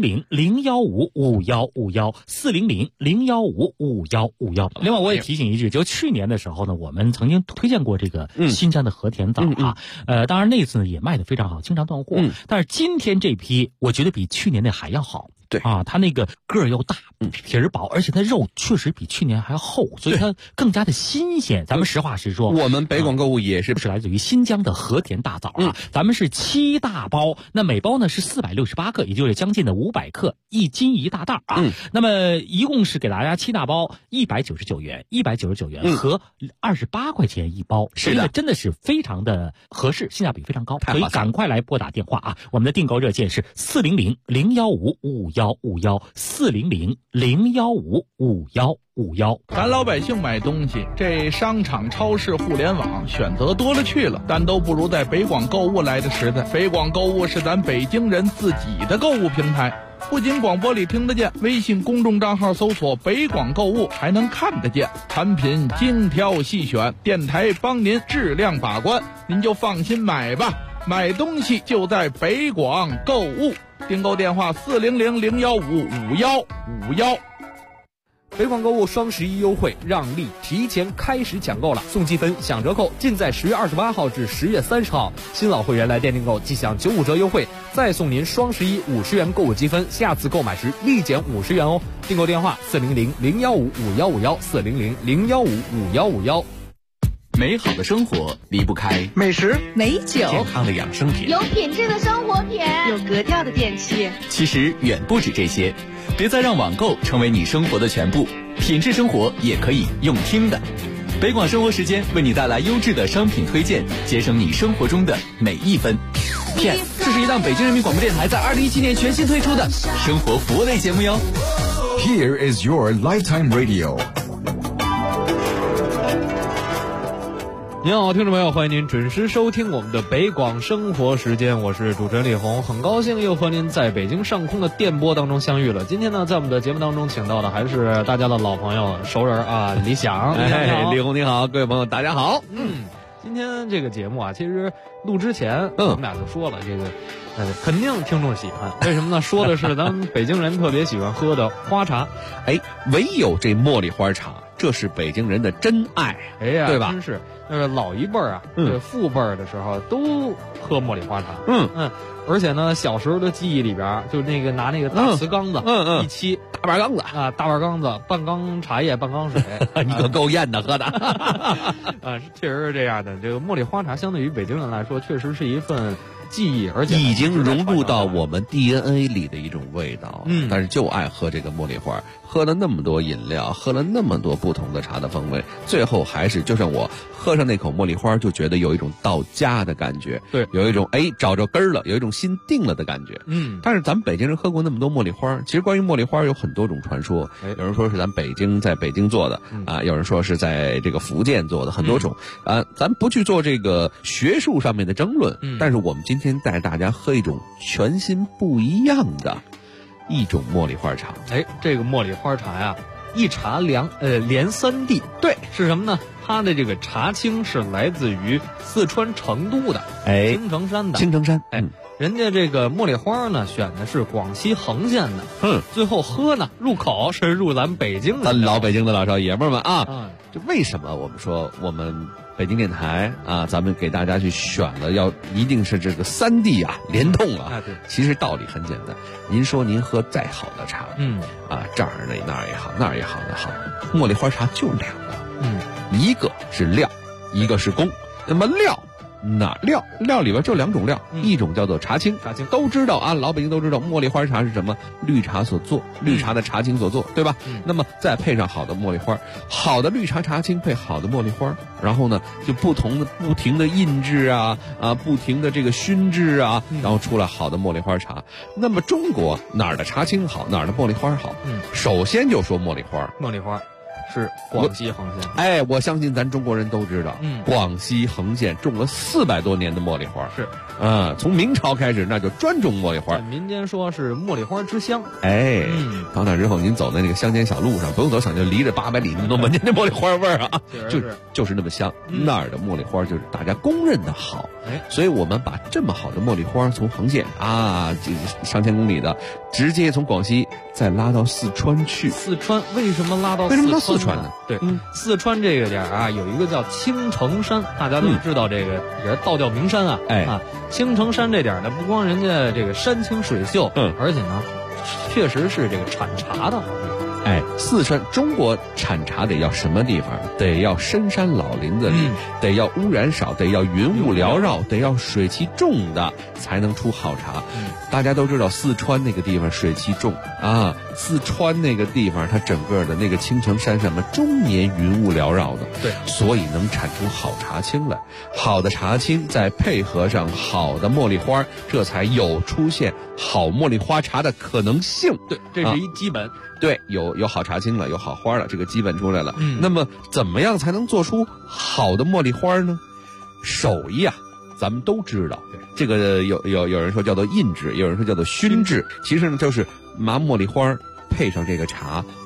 Speaker 16: 400-015-5151，400-015-5151。另外，我也提醒一句，就去年的时候呢，我们曾经推荐过这个新疆的和田枣啊。当然那次呢也卖得非常好，经常断货。但是今天这批，我觉得比去年那还要好。对啊，它那个个儿又大，皮儿薄，而且它肉确实比去年还要厚，所以它更加的新鲜。咱们实话实说，
Speaker 13: 我们北广购物也是
Speaker 16: 来自于新疆的和田大枣啊。咱们是7大包，那每包呢是468克，也就是将近的500克，1斤一大袋啊。那么一共是给大家7大包199元和28块钱一包，是的，真的是非常的合适，性价比非常高，所以赶快来拨打电话啊！我们的订购热线是400-015-5151，400-015-5151。
Speaker 15: 咱老百姓买东西，这商场、超市、互联网选择多了去了，但都不如在北广购物来的实在。北广购物是咱北京人自己的购物平台，不仅广播里听得见，微信公众账号搜索北广购物还能看得见，产品精挑细选，电台帮您质量把关，您就放心买吧。买东西就在北广购物，订购电话400-015-5151。
Speaker 8: 北广购物双11优惠让利提前开始抢购了，送积分享折扣，尽在10月28号至10月30号。新老会员来店订购即享95折优惠，再送您双11 50元购物积分，下次购买时立减50元哦。订购电话400-015-5151，400-015-5151。
Speaker 9: 美好的生活离不开
Speaker 17: 美食、
Speaker 3: 美酒、
Speaker 17: 健康的养生品，
Speaker 14: 有品质的生活品，
Speaker 3: 有格调的电器。
Speaker 9: 其实远不止这些，别再让网购成为你生活的全部，品质生活也可以用听的。北广生活时间为你带来优质的商品推荐，节省你生活中的每一分。片，这是一档北京人民广播电台在2017年全新推出的生活服务类节目哟。
Speaker 10: Here is your lifetime radio。
Speaker 8: 您好，听众朋友，欢迎您准时收听我们的北广生活时间，我是主持人李红，很高兴又和您在北京上空的电波当中相遇了。今天呢，在我们的节目当中请到的还是大家的老朋友、熟人啊，李想。
Speaker 13: 李红你好，各位朋友大家好。
Speaker 8: 今天这个节目啊，其实录之前我们俩就说了，这个肯定听众喜欢，为什么呢？说的是咱们北京人特别喜欢喝的花茶，
Speaker 13: 唯有这茉莉花茶，这是北京人的真爱，对吧？
Speaker 8: 真是。老一辈儿啊，父辈儿的时候都喝茉莉花茶，而且呢，小时候的记忆里边，就那个拿那个大瓷缸子，一沏
Speaker 13: 大半缸子
Speaker 8: 啊，大半缸子，半缸茶叶，半缸水，
Speaker 13: 你可够艳的喝的，
Speaker 8: 确实是这样的。这个茉莉花茶相对于北京人来说，确实是一份记忆，而且
Speaker 13: 已经融入到我们 DNA 里的一种味道。但是就爱喝这个茉莉花，喝了那么多饮料，喝了那么多不同的茶的风味，最后还是就像我喝上那口茉莉花，就觉得有一种到家的感觉，
Speaker 8: 对，
Speaker 13: 有一种找着根儿了，有一种心定了的感觉。但是咱们北京人喝过那么多茉莉花，其实关于茉莉花有很多种传说，有人说是咱在北京做的有人说是在这个福建做的，很多种咱不去做这个学术上面的争论，但是我们今天带大家喝一种全新不一样的一种茉莉花茶。
Speaker 8: 这个茉莉花茶呀，一茶连3地。对，是什么呢？它的这个茶青是来自于四川成都的青城山的。
Speaker 13: 青城山，
Speaker 8: 人家这个茉莉花呢，选的是广西横县的。最后喝呢，入口是入咱北京的，
Speaker 13: 咱老北京的老少爷们们啊。这为什么我们说我们北京电台啊，咱们给大家去选了，要一定是这个3地啊联动啊。
Speaker 8: 对，
Speaker 13: 其实道理很简单。您说您喝再好的茶，这儿那儿也好，那儿也好的好，茉莉花茶就2个，一个是料，一个是工。那么料里边就2种料，一种叫做茶青，都知道啊，老北京都知道，茉莉花茶是什么？绿茶所做，绿茶的茶青所做，对吧？那么再配上好的茉莉花，好的绿茶茶青配好的茉莉花，然后呢，就不停的印制不停的这个熏制然后出来好的茉莉花茶。那么中国哪儿的茶青好，哪儿的茉莉花好？首先就说茉莉花
Speaker 8: 是广西横县。
Speaker 13: 我相信咱中国人都知道，广西横县种了400多年的茉莉花，
Speaker 8: 是
Speaker 13: 从明朝开始那就专种茉莉花，
Speaker 8: 民间说是茉莉花之乡。
Speaker 13: 到那之后您走在那个乡间小路上，不用走想就离着800里，你都闻见那茉莉花味儿啊，就是那么香。那儿的茉莉花就是大家公认的好，所以我们把这么好的茉莉花从横县上千公里的，直接从广西再拉到四川去。
Speaker 8: 四川为什么拉到四川呢？对，四川这个点儿有一个叫青城山，大家都知道这个也是道教名山青城山这点儿呢，不光人家这个山清水秀，而且呢，确实是这个产茶的好地方。
Speaker 13: 四川中国产茶得要什么地方？得要深山老林子里，得要污染少，得要云雾缭绕，得要水汽重的才能出好茶。大家都知道四川那个地方水汽重四川那个地方它整个的那个青城山上面终年云雾缭绕的，
Speaker 8: 对，
Speaker 13: 所以能产出好茶青来。好的茶青再配合上好的茉莉花，这才有出现好茉莉花茶的可能性。
Speaker 8: 对，这是一基本。
Speaker 13: 对，有好茶青了，有好花了，这个基本出来了。那么怎么样才能做出好的茉莉花呢？手艺咱们都知道，这个有人说叫做印制，有人说叫做熏制。其实呢，就是拿茉莉花配上这个茶，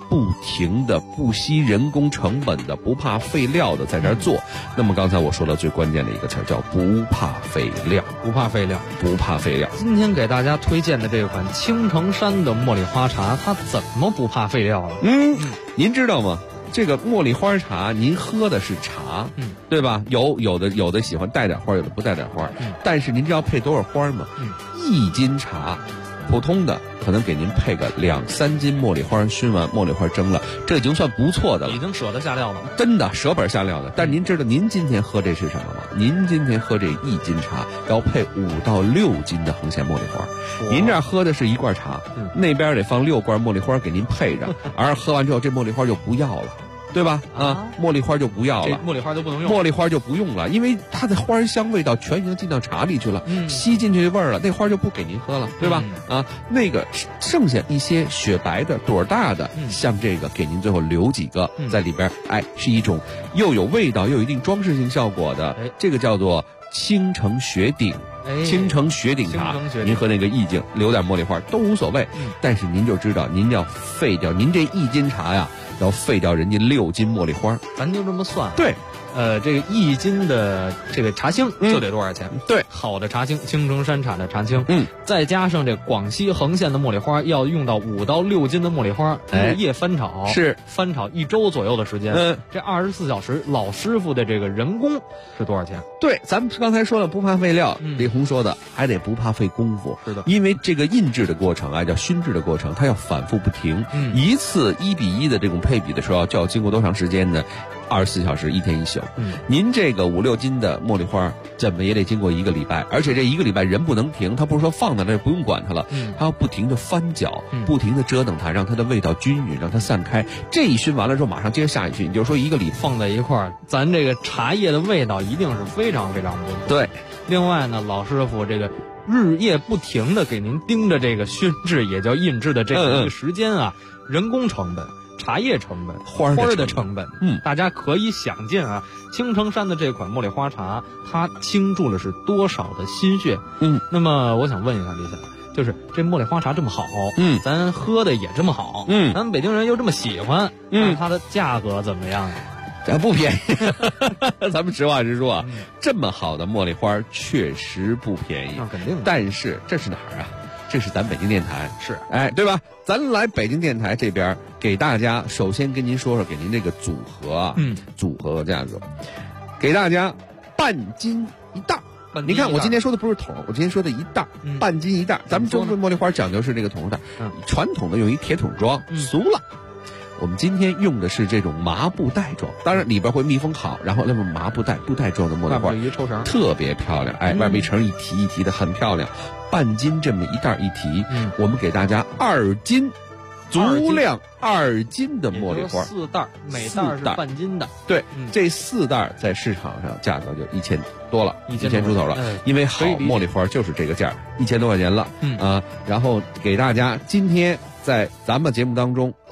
Speaker 13: 不停的、不惜人工成本的、不怕废料的在这儿做。那么刚才我说了最关键的一个词儿叫不怕废料，
Speaker 8: 不怕废料，
Speaker 13: 不怕废料。
Speaker 8: 今天给大家推荐的这款青城山的茉莉花茶，它怎么不怕废料了？
Speaker 13: 您知道吗？这个茉莉花茶，您喝的是茶，对吧？有的喜欢带点花，有的不带点花。但是您知道配多少花吗？1斤茶，普通的可能给您配个2、3斤茉莉花，熏完茉莉花蒸了，这已经算不错的了，
Speaker 8: 已经舍得下料了，
Speaker 13: 真的舍本下料的。但您知道您今天喝这是什么吗？您今天喝这1斤茶要配5到6斤的横线茉莉花。您这儿喝的是1罐茶，那边得放6罐茉莉花给您配着，而喝完之后这茉莉花就不要了。对吧？茉莉花就不要了，
Speaker 8: 茉莉花就不能用，
Speaker 13: 茉莉花就不用了，因为它的花香味道全已经进到茶里去了，吸进去的味儿了，那花就不给您喝了，对吧？那个剩下一些雪白的朵大的，像这个给您最后留几个在里边，是一种又有味道又有一定装饰性效果的，这个叫做青城雪顶。青城雪顶茶，您喝那个意境，留点茉莉花都无所谓。但是您就知道，您要废掉您这1斤茶呀，要废掉人家6斤茉莉花。
Speaker 8: 咱就这么算。
Speaker 13: 对，
Speaker 8: 这个1斤的这个茶青就得多少钱？
Speaker 13: 对，
Speaker 8: 好的茶青，青城山产的茶青，再加上这广西横线的茉莉花，要用到5到6斤的茉莉花，入夜翻炒，
Speaker 13: 是
Speaker 8: 翻炒1周左右的时间。这24小时老师傅的这个人工是多少钱？
Speaker 13: 对，咱们刚才说了不怕废料，李红说的还得不怕费功夫。
Speaker 8: 是的，
Speaker 13: 因为这个印制的过程叫熏制的过程，它要反复不停。一次1比1的这种配比的时候，就要经过多长时间呢？24小时，1天1宿。您这个5、6斤的茉莉花，怎么也得经过1个礼拜，而且这1个礼拜人不能停，它不是说放在那儿不用管它了，它要不停的翻搅，不停的折腾它，让它的味道均匀，让它散开。这一熏完了之后，马上接着下一熏，也就是说1个礼拜
Speaker 8: 放在一块儿，咱这个茶叶的味道一定是非常非常不错。
Speaker 13: 对，
Speaker 8: 另外呢，老师傅这个日夜不停的给您盯着这个熏制，也叫印制的这个时间啊，人工成本。茶叶成本、花的成本，大家可以想见啊，青城山的这款茉莉花茶，它倾注了是多少的心血。那么我想问一下李想，就是这茉莉花茶这么好，咱喝的也这么好，咱们北京人又这么喜欢，它的价格怎么样啊？
Speaker 13: 不便宜，咱们实话实说啊，这么好的茉莉花确实不便宜，
Speaker 8: 那肯定的。
Speaker 13: 但是这是哪儿啊？这是咱北京电台，
Speaker 8: 是
Speaker 13: 对吧？咱来北京电台这边给大家，首先跟您说说，给您这个组合啊，组合价格，给大家半斤1袋。你看，我今天说的不是桶，我今天说的1袋，半斤1袋。咱们中国茉莉花讲究是这个桶袋，传统的用一铁桶装，俗了。我们今天用的是这种麻布袋装，当然里边会密封好，然后那么麻布袋布袋装的茉莉花，
Speaker 8: 一抽绳
Speaker 13: 特别漂亮，外面一层一提一提的很漂亮。半斤这么1袋1提，我们给大家2斤，足量2斤的茉莉花
Speaker 8: ，4袋，每袋是半斤的。
Speaker 13: 对，这4袋在市场上价格就1000多了，1000出头了，因为好茉莉花就是这个价，1000多块钱了，然后给大家今天在咱们节目当中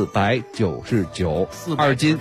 Speaker 13: 499， 2斤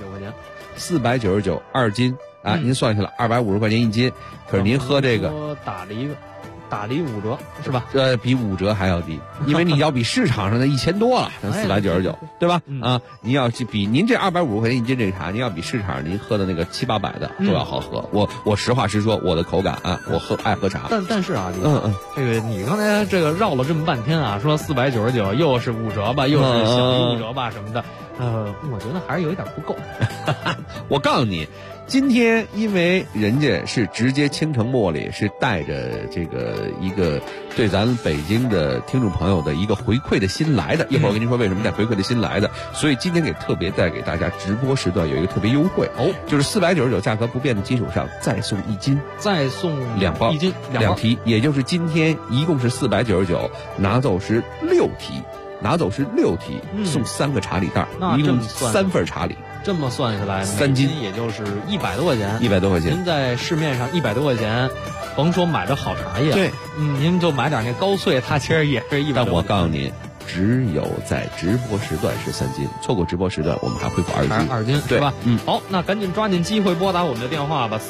Speaker 13: ，499 2斤啊，您算下来250块钱1斤，可是您喝这个
Speaker 8: 打了5折是吧？
Speaker 13: 比5折还要低，因为你要比市场上的1000多了，咱499，对吧？您要比您这250块钱1斤这茶，您要比市场上您喝的那个700、800的都要好喝。我实话实说，我的口感啊，我爱喝茶。
Speaker 8: 但是啊，这个你刚才这个绕了这么半天啊，说499又是5折吧，又是小于5折吧什么的，我觉得还是有一点不够。
Speaker 13: 我告诉你。今天因为人家是直接青城茉莉，是带着这个一个对咱北京的听众朋友的一个回馈的心来的，一会儿我跟您说为什么带回馈的心来的，所以今天特别带给大家直播时段有一个特别优惠就是499价格不变的基础上再送1斤，
Speaker 8: 再送
Speaker 13: 2包
Speaker 8: 1斤
Speaker 13: 2提，也就是今天一共是499，拿走是6提，送3个茶礼袋，一共3份茶礼。
Speaker 8: 这么算下来
Speaker 13: ，3斤
Speaker 8: 也就是100多块钱。
Speaker 13: 100多块钱，
Speaker 8: 您在市面上100多块钱，甭说买着好茶叶，
Speaker 13: 对，
Speaker 8: 您就买点那高碎，它其实也是100多块钱。
Speaker 13: 但我告诉您，只有在直播时段是3斤，错过直播时段我们还恢复2斤，
Speaker 8: 对吧？好，那赶紧抓紧机会拨打我们的电话吧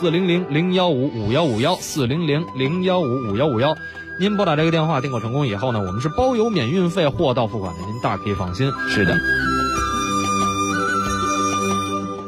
Speaker 8: ，400-015-5151，400-015-5151。您拨打这个电话订购成功以后呢，我们是包邮免运费，货到付款的，您大可以放心。
Speaker 13: 是的。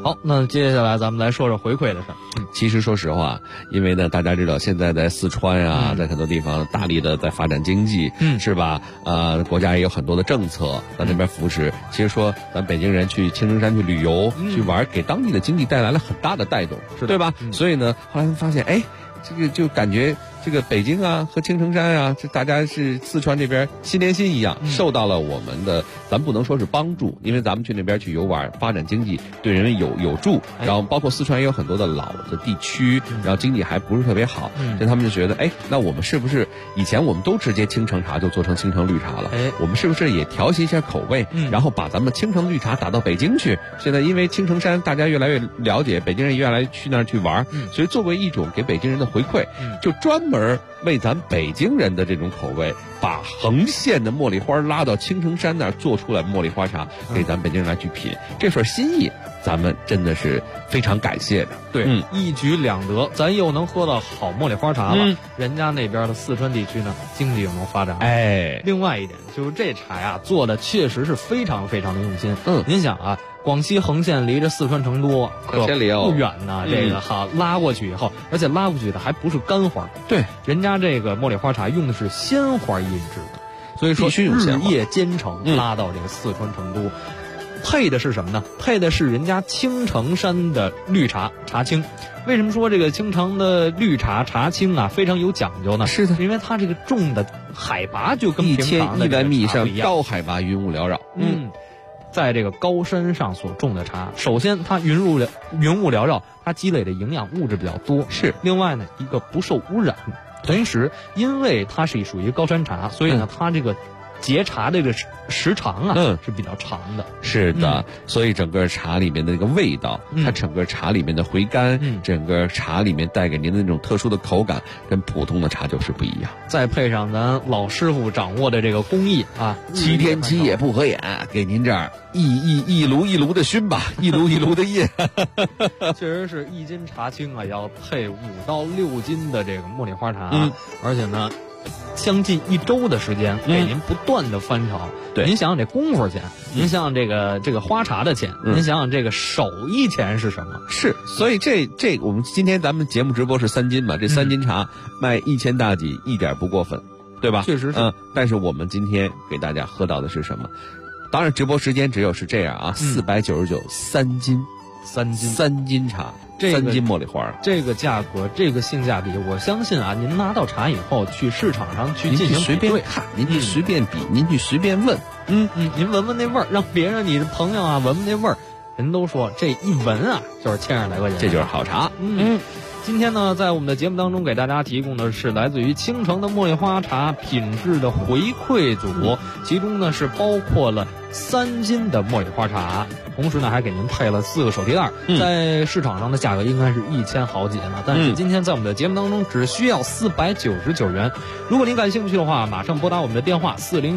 Speaker 8: 好，那接下来咱们来说说回馈的事儿。
Speaker 13: 其实说实话，因为呢，大家知道现在在四川啊，在很多地方大力的在发展经济，是吧？国家也有很多的政策在那边扶持。其实说咱北京人去青城山去旅游、去玩，给当地的经济带来了很大的带动，对吧？所以呢，后来发现，哎，这个就感觉这个北京啊和青城山啊，这大家是四川这边心连心一样，受到了我们的，咱不能说是帮助，因为咱们去那边去游玩，发展经济对人有助。然后包括四川也有很多的老的地区，然后经济还不是特别好，所以他们就觉得，哎，那我们是不是以前我们都直接青城茶就做成青城绿茶了？我们是不是也调节一下口味，然后把咱们青城绿茶打到北京去？现在因为青城山大家越来越了解，北京人越来越去那儿去玩，所以作为一种给北京人的回馈，就专门为咱北京人的这种口味，把横县的茉莉花拉到青城山那儿做出来茉莉花茶，给咱北京人来去品，这份心意咱们真的是非常感谢的。
Speaker 8: 对，一举两得，咱又能喝到好茉莉花茶了，人家那边的四川地区呢，经济又能发展。另外一点就是这茶呀做的确实是非常非常的用心。您想啊，广西横县离着四川成都可不远呢，这个拉过去以后，而且拉过去的还不是干花，对，人家这个茉莉花茶用的是鲜花印制的，所以说日夜兼程拉到这个四川成都。配的是什么呢？配的是人家青城山的绿茶茶青。为什么说这个青城的绿茶茶青啊非常有讲究呢？是的，因为它这个种的海拔就跟平常的
Speaker 13: 1100米以上高海拔云雾缭绕。
Speaker 8: 在这个高山上所种的茶，首先它云雾缭绕，它积累的营养物质比较多。是，另外呢，一个不受污染，同时因为它是属于高山茶，所以呢，它这个结茶的这个时长啊，是比较长的。
Speaker 13: 是的，所以整个茶里面的那个味道，它整个茶里面的回甘，整个茶里面带给您的那种特殊的口感，跟普通的茶就是不一样。
Speaker 8: 再配上咱老师傅掌握的这个工艺啊
Speaker 13: ，7天7夜不合眼，给您这儿一炉一炉的熏吧，一炉一炉的印。
Speaker 8: 确实是1斤茶青啊，要配5到6斤的这个茉莉花茶，而且呢，将近1周的时间给您不断的翻炒。对，您想想这功夫钱，您想想这个花茶的钱，您想想这个手艺钱是什么？
Speaker 13: 是，所以这我们今天咱们节目直播是3斤嘛，这3斤茶卖1000大几，一点不过分，对吧？
Speaker 8: 确实是。
Speaker 13: 但是我们今天给大家喝到的是什么？当然直播时间只有是这样啊，499 3斤茶。3斤茉莉花，
Speaker 8: 这个价格，这个性价比，我相信啊，您拿到茶以后，去市场上去进行
Speaker 13: 随便看，您去随便比，您去随便问，
Speaker 8: 您闻闻那味儿，让别人你的朋友啊闻闻那味儿，人都说这一闻啊就是1000来块钱，
Speaker 13: 这就是好茶。
Speaker 8: 今天呢，在我们的节目当中给大家提供的是来自于青城的茉莉花茶品质的回馈组，其中呢是包括了3斤的茉莉花茶，同时呢还给您配了4个手提袋，在市场上的价格应该是1000好几呢，但是今天在我们的节目当中只需要499元。如果您感兴趣的话，马上拨打我们的电话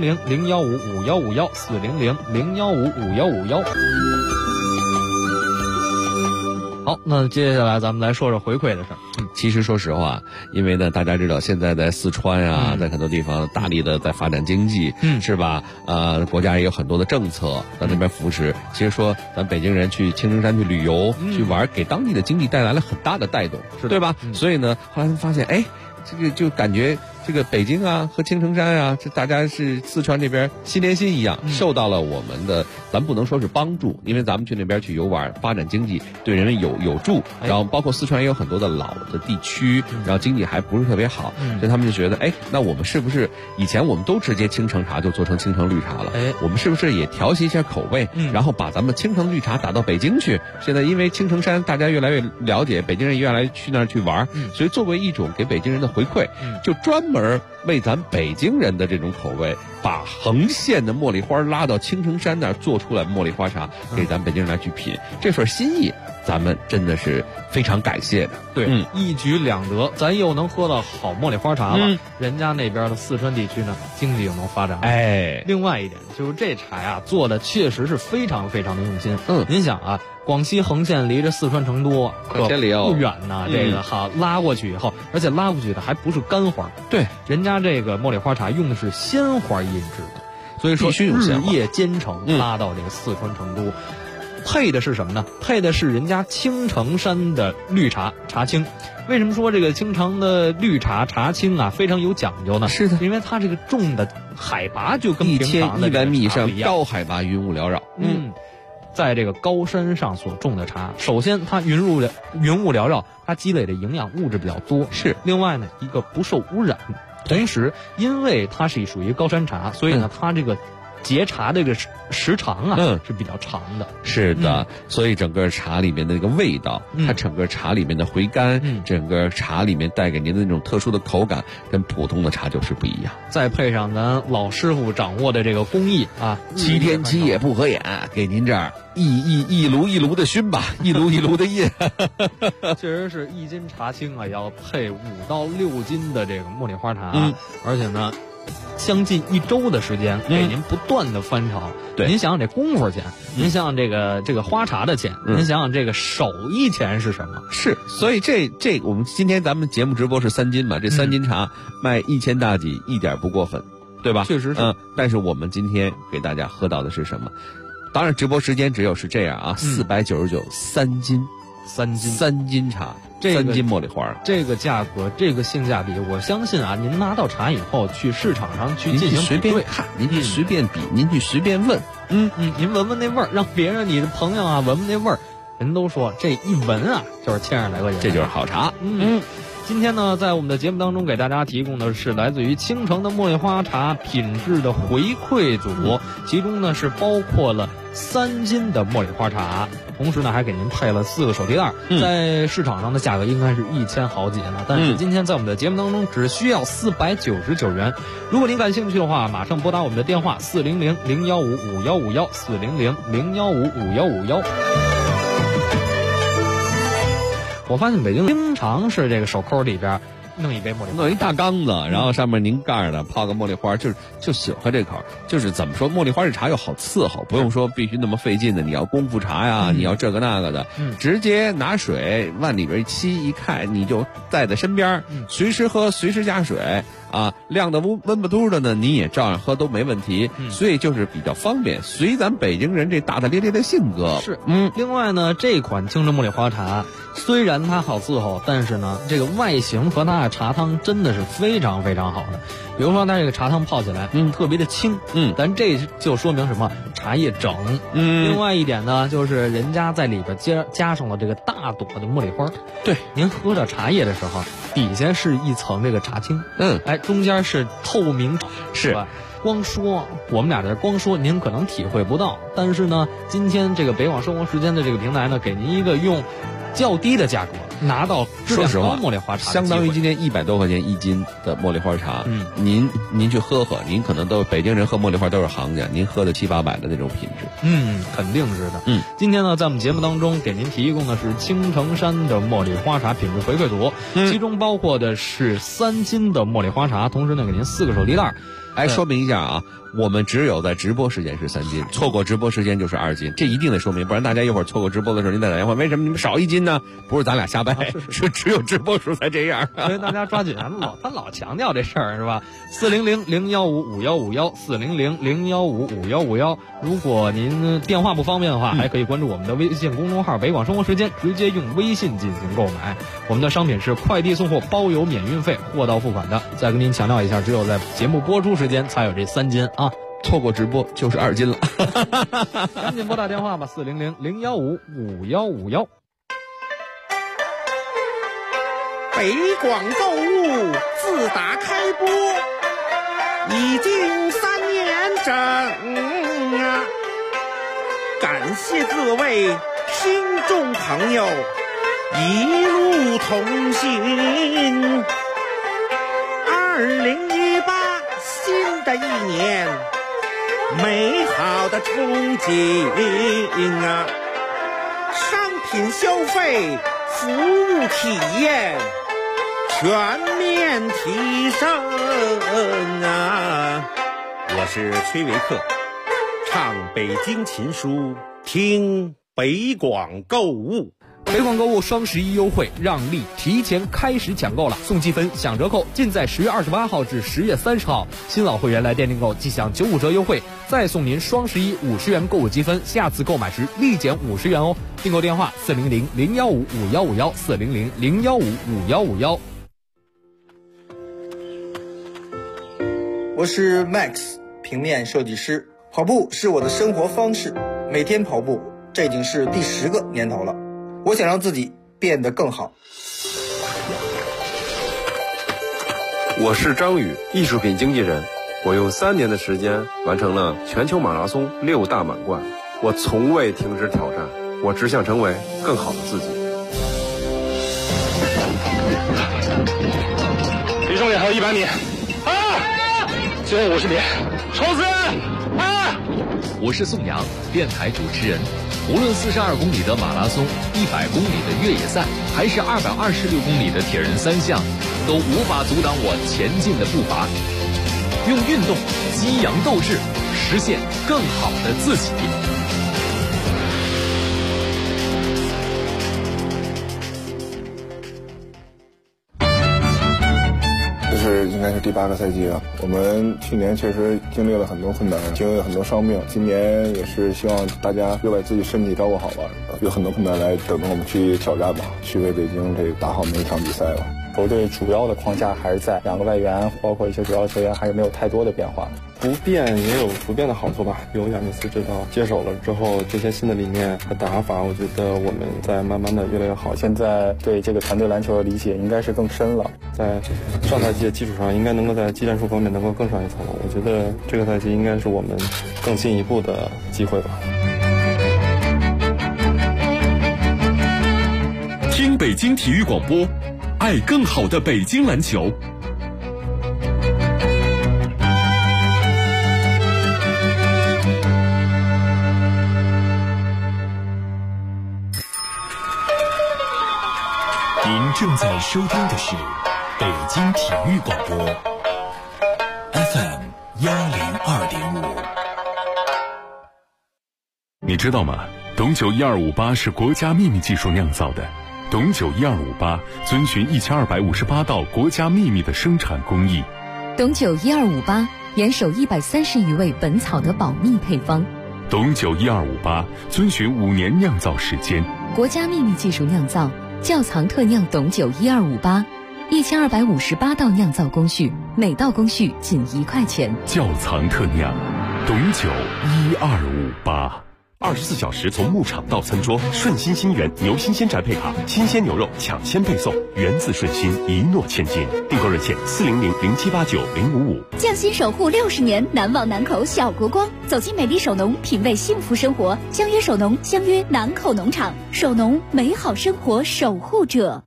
Speaker 8: 400-015-5151，400-015-5151。好，那接下来咱们来说说回馈的事儿。
Speaker 13: 其实说实话，因为呢，大家知道现在在四川啊，在很多地方大力的在发展经济，是吧？国家也有很多的政策在那边扶持。其实说咱北京人去青城山去旅游、去玩，给当地的经济带来了很大的带动，对吧？所以呢，后来发现，哎，这个就感觉这个北京啊和青城山啊，这大家是四川这边心连心一样，受到了我们的，咱不能说是帮助，因为咱们去那边去游玩，发展经济对人有助。然后包括四川也有很多的老的地区，然后经济还不是特别好，所以他们就觉得，哎，那我们是不是以前我们都直接青城茶就做成青城绿茶了？我们是不是也调节一下口味，然后把咱们青城绿茶打到北京去？现在因为青城山大家越来越了解，北京人越来越去那儿去玩，所以作为一种给北京人的回馈，就专门为咱北京人的这种口味，把横县的茉莉花拉到青城山那儿做出来茉莉花茶，给咱北京人来去品，这份心意咱们真的是非常感谢的。
Speaker 8: 对，一举两得，咱又能喝到好茉莉花茶了，人家那边的四川地区呢，经济又能发展。另外一点就是这茶呀做的确实是非常非常的用心。您想啊，广西横县离着四川成都可不远呢，这个拉过去以后，而且拉过去的还不是干花，对，人家这个茉莉花茶用的是鲜花印制的，所以说日夜兼程拉到这个四川成都。 配的是什么呢？配的是人家青城山的绿茶茶青。为什么说这个青城的绿茶茶青啊非常有讲究呢？
Speaker 13: 是的，
Speaker 8: 因为它这个种的海拔就跟平常的
Speaker 13: 1100米以上
Speaker 8: 一样，
Speaker 13: 高海拔云雾缭绕。
Speaker 8: 在这个高山上所种的茶，首先它云雾缭绕，它积累的营养物质比较多。
Speaker 13: 是，
Speaker 8: 另外呢，一个不受污染，同时因为它是属于高山茶，所以呢，它这个结茶的这个时长啊，是比较长的。
Speaker 13: 是的，所以整个茶里面的那个味道，它整个茶里面的回甘，整个茶里面带给您的那种特殊的口感，跟普通的茶就是不一样。
Speaker 8: 再配上咱老师傅掌握的这个工艺啊
Speaker 13: ，7天7夜不合眼，给您这儿一炉一炉的熏吧，一炉一炉的印。
Speaker 8: 确实是1斤茶青啊，要配5到6斤的这个茉莉花茶，而且呢，将近1周的时间给您不断的翻炒。
Speaker 13: 对，
Speaker 8: 您想想这功夫钱，您想想这个花茶的钱，您想想这个手艺钱是什么？
Speaker 13: 是，所以这我们今天咱们节目直播是3斤嘛，这3斤茶卖1000大几，一点不过分，对吧？
Speaker 8: 确实是。
Speaker 13: 但是我们今天给大家喝到的是什么？当然直播时间只有是这样啊，499 3斤茶。3斤茉莉花，
Speaker 8: 这个价格，这个性价比，我相信啊，您拿到茶以后去市场上去进行
Speaker 13: 随便看，您去随便比，您去随便问，
Speaker 8: 您闻闻那味儿，让别人你的朋友啊闻闻那味儿，人都说这一闻啊就是1000来块钱，
Speaker 13: 这就是好茶。
Speaker 8: 今天呢，在我们的节目当中给大家提供的是来自于青城的茉莉花茶品质的回馈组，其中呢是包括了3斤的茉莉花茶，同时呢还给您配了4个手提袋，在市场上的价格应该是1000好几呢，但是今天在我们的节目当中只需要499元。如果您感兴趣的话，马上拨打我们的电话400-015-5151 400-015-5151。我发现北京经常是这个手扣里边弄一杯茉莉花，
Speaker 13: 弄一大缸子，然后上面拧盖的，泡个茉莉花，就喜欢这口。就是怎么说，茉莉花这茶又好伺候，不用说必须那么费劲的，你要功夫茶呀，你要这个那个的，直接拿水往里边一沏一开，你就带在身边，随时喝，随时加水。晾得温不嘟的呢，你也照样喝都没问题，所以就是比较方便，随咱北京人这大大咧咧的性格。
Speaker 8: 是，另外呢，这款青城茉莉花茶虽然它好伺候，但是呢，这个外形和它的茶汤真的是非常非常好的。比如说它这个茶汤泡起来，特别的轻，但这就说明什么？茶叶整。另外一点呢，就是人家在里边加上了这个大朵的茉莉花。
Speaker 13: 对，
Speaker 8: 您喝着茶叶的时候，底下是一层这个茶青，中间是透明，是吧？光说我们俩在这光说，您可能体会不到。但是呢，今天这个北广生活时间的这个平台呢，给您一个用较低的价格拿到质量高茉莉花茶，
Speaker 13: 相当于今天100多块钱1斤的茉莉花茶。您去喝，您可能都北京人喝茉莉花都是行家，您喝的700-800的那种品质，
Speaker 8: 肯定是的。今天呢，在我们节目当中给您提供的是青城山的茉莉花茶品质回馈组，其中包括的是3斤的茉莉花茶，同时呢给您4个手提袋。
Speaker 13: 说明一下啊，我们只有在直播时间是3斤，错过直播时间就是2斤，这一定得说明，不然大家一会儿错过直播的时候，您再打电话，为什么你们少1斤呢？不是咱俩瞎掰，是只有直播时候才这样。
Speaker 8: 所以大家抓紧，他老强调这事儿是吧？400-015-5151 400-015-5151。如果您电话不方便的话，还可以关注我们的微信公众号北广生活时间，直接用微信进行购买。我们的商品是快递送货包邮免运费，货到付款的。再跟您强调一下，只有在节目播出时间才有这3斤啊。
Speaker 13: 错过直播就是2斤了。
Speaker 8: 赶紧拨打电话吧，400-015-5151。
Speaker 17: 北广购物自打开播已经3年整啊，感谢各位听众朋友一路同行。2018新的一年，美好的憧憬啊，商品消费、服务体验全面提升啊！我是崔维克，唱北京琴书，听北广购物。
Speaker 8: 北广购物双11优惠让利提前开始抢购了，送积分享折扣尽在10月28号至10月30号。新老会员来店订购即享95折优惠，再送您双11 50元购物积分，下次购买时立减50元哦。订购电话400-015-5151，400-015-5151。
Speaker 18: 我是 Max， 平面设计师。跑步是我的生活方式，每天跑步，这已经是第10个年头了。我想让自己变得更好。
Speaker 19: 我是张宇，艺术品经纪人。我用3年的时间完成了全球马拉松6大满贯。我从未停止挑战，我只想成为更好的自己。
Speaker 20: 离终点还有100米，最后50米，冲刺！
Speaker 7: 我是宋阳，电台主持人。无论42公里的马拉松、100公里的越野赛，还是226公里的铁人3项，都无法阻挡我前进的步伐。用运动激扬斗志，实现更好的自己。
Speaker 21: 应该是第8个赛季了。我们去年确实经历了很多困难，经历了很多伤病。今年也是希望大家又把自己身体照顾好吧，有很多困难来等着我们去挑战吧，去为北京这打好每一场比赛吧。
Speaker 22: 球队主要的框架还是在2个外援，包括一些主要球员还是没有太多的变化。
Speaker 23: 不变也有不变的好处吧。有亚尼斯指导接手了之后，这些新的理念和打法，我觉得我们在慢慢的越来越好。
Speaker 22: 现在对这个团队篮球的理解应该是更深了，
Speaker 23: 在上赛季的基础上，应该能够在技战术方面能够更上一层楼。我觉得这个赛季应该是我们更进一步的机会吧。
Speaker 1: 听北京体育广播，爱更好的北京篮球。
Speaker 24: 您正在收听的是北京体育广播 FM 102.5。
Speaker 1: 你知道吗？董酒1258是国家秘密技术酿造的。董酒1258遵循1258道国家秘密的生产工艺。
Speaker 3: 董酒1258严守130余味本草的保密配方。
Speaker 1: 董酒1258遵循5年酿造时间。
Speaker 3: 国家秘密技术酿造，窖藏特酿董酒1258，1258道酿造工序，每道工序仅1块钱。
Speaker 1: 窖藏特酿，董酒1258。24小时从牧场到餐桌，顺心新源牛新鲜宅配卡，新鲜牛肉抢先配送，源自顺心，一诺千金。订购热线400-0789-055。
Speaker 5: 匠心守护60年，难忘南口小国光。走进美丽手农，品味幸福生活。相约手农，相约南口农场。手农，美好生活守护者。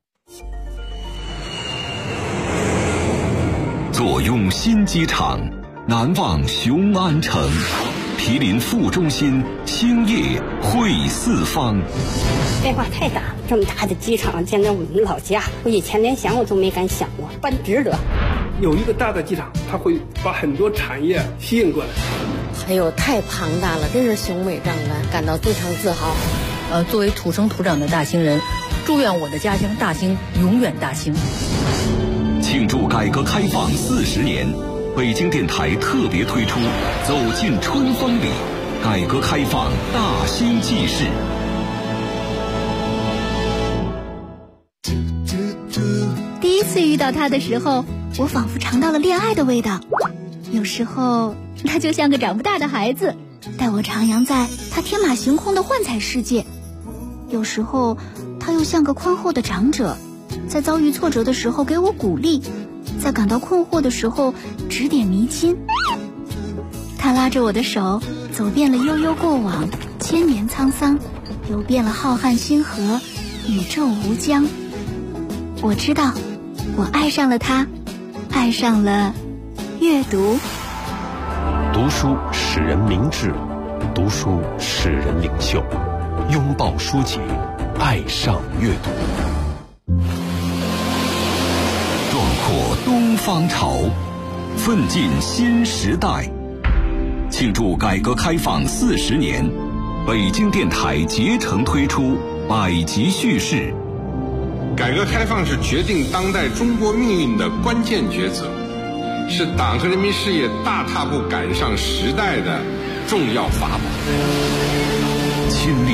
Speaker 25: 坐拥新机场，难忘雄安城。毗邻副中心，兴业汇四方。
Speaker 26: 变化太大，这么大的机场建在我们老家，我以前连想我都没敢想过，办值得。
Speaker 27: 有一个大的机场，它会把很多产业吸引过来。
Speaker 28: 哎呦，太庞大了，真是雄伟壮观，感到非常自豪。作为土生土长的大兴人，祝愿我的家乡大兴永远大兴。
Speaker 25: 庆祝改革开放40年。北京电台特别推出《走进春风里》，改革开放大兴纪事。
Speaker 5: 第一次遇到他的时候，我仿佛尝到了恋爱的味道。有时候他就像个长不大的孩子，带我徜徉在他天马行空的幻彩世界；有时候他又像个宽厚的长者，在遭遇挫折的时候给我鼓励，在感到困惑的时候指点迷津。他拉着我的手，走遍了悠悠过往，千年沧桑，游遍了浩瀚星河，宇宙无疆。我知道，我爱上了他，爱上了阅读。
Speaker 1: 读书使人明智，读书使人领袖。拥抱书籍，爱上阅读。
Speaker 25: 壮阔东方潮，奋进新时代。庆祝改革开放40年，北京电台竭诚推出百集叙事。
Speaker 2: 改革开放是决定当代中国命运的关键抉择，是党和人民事业大踏步赶上时代的重要法宝。
Speaker 25: 亲历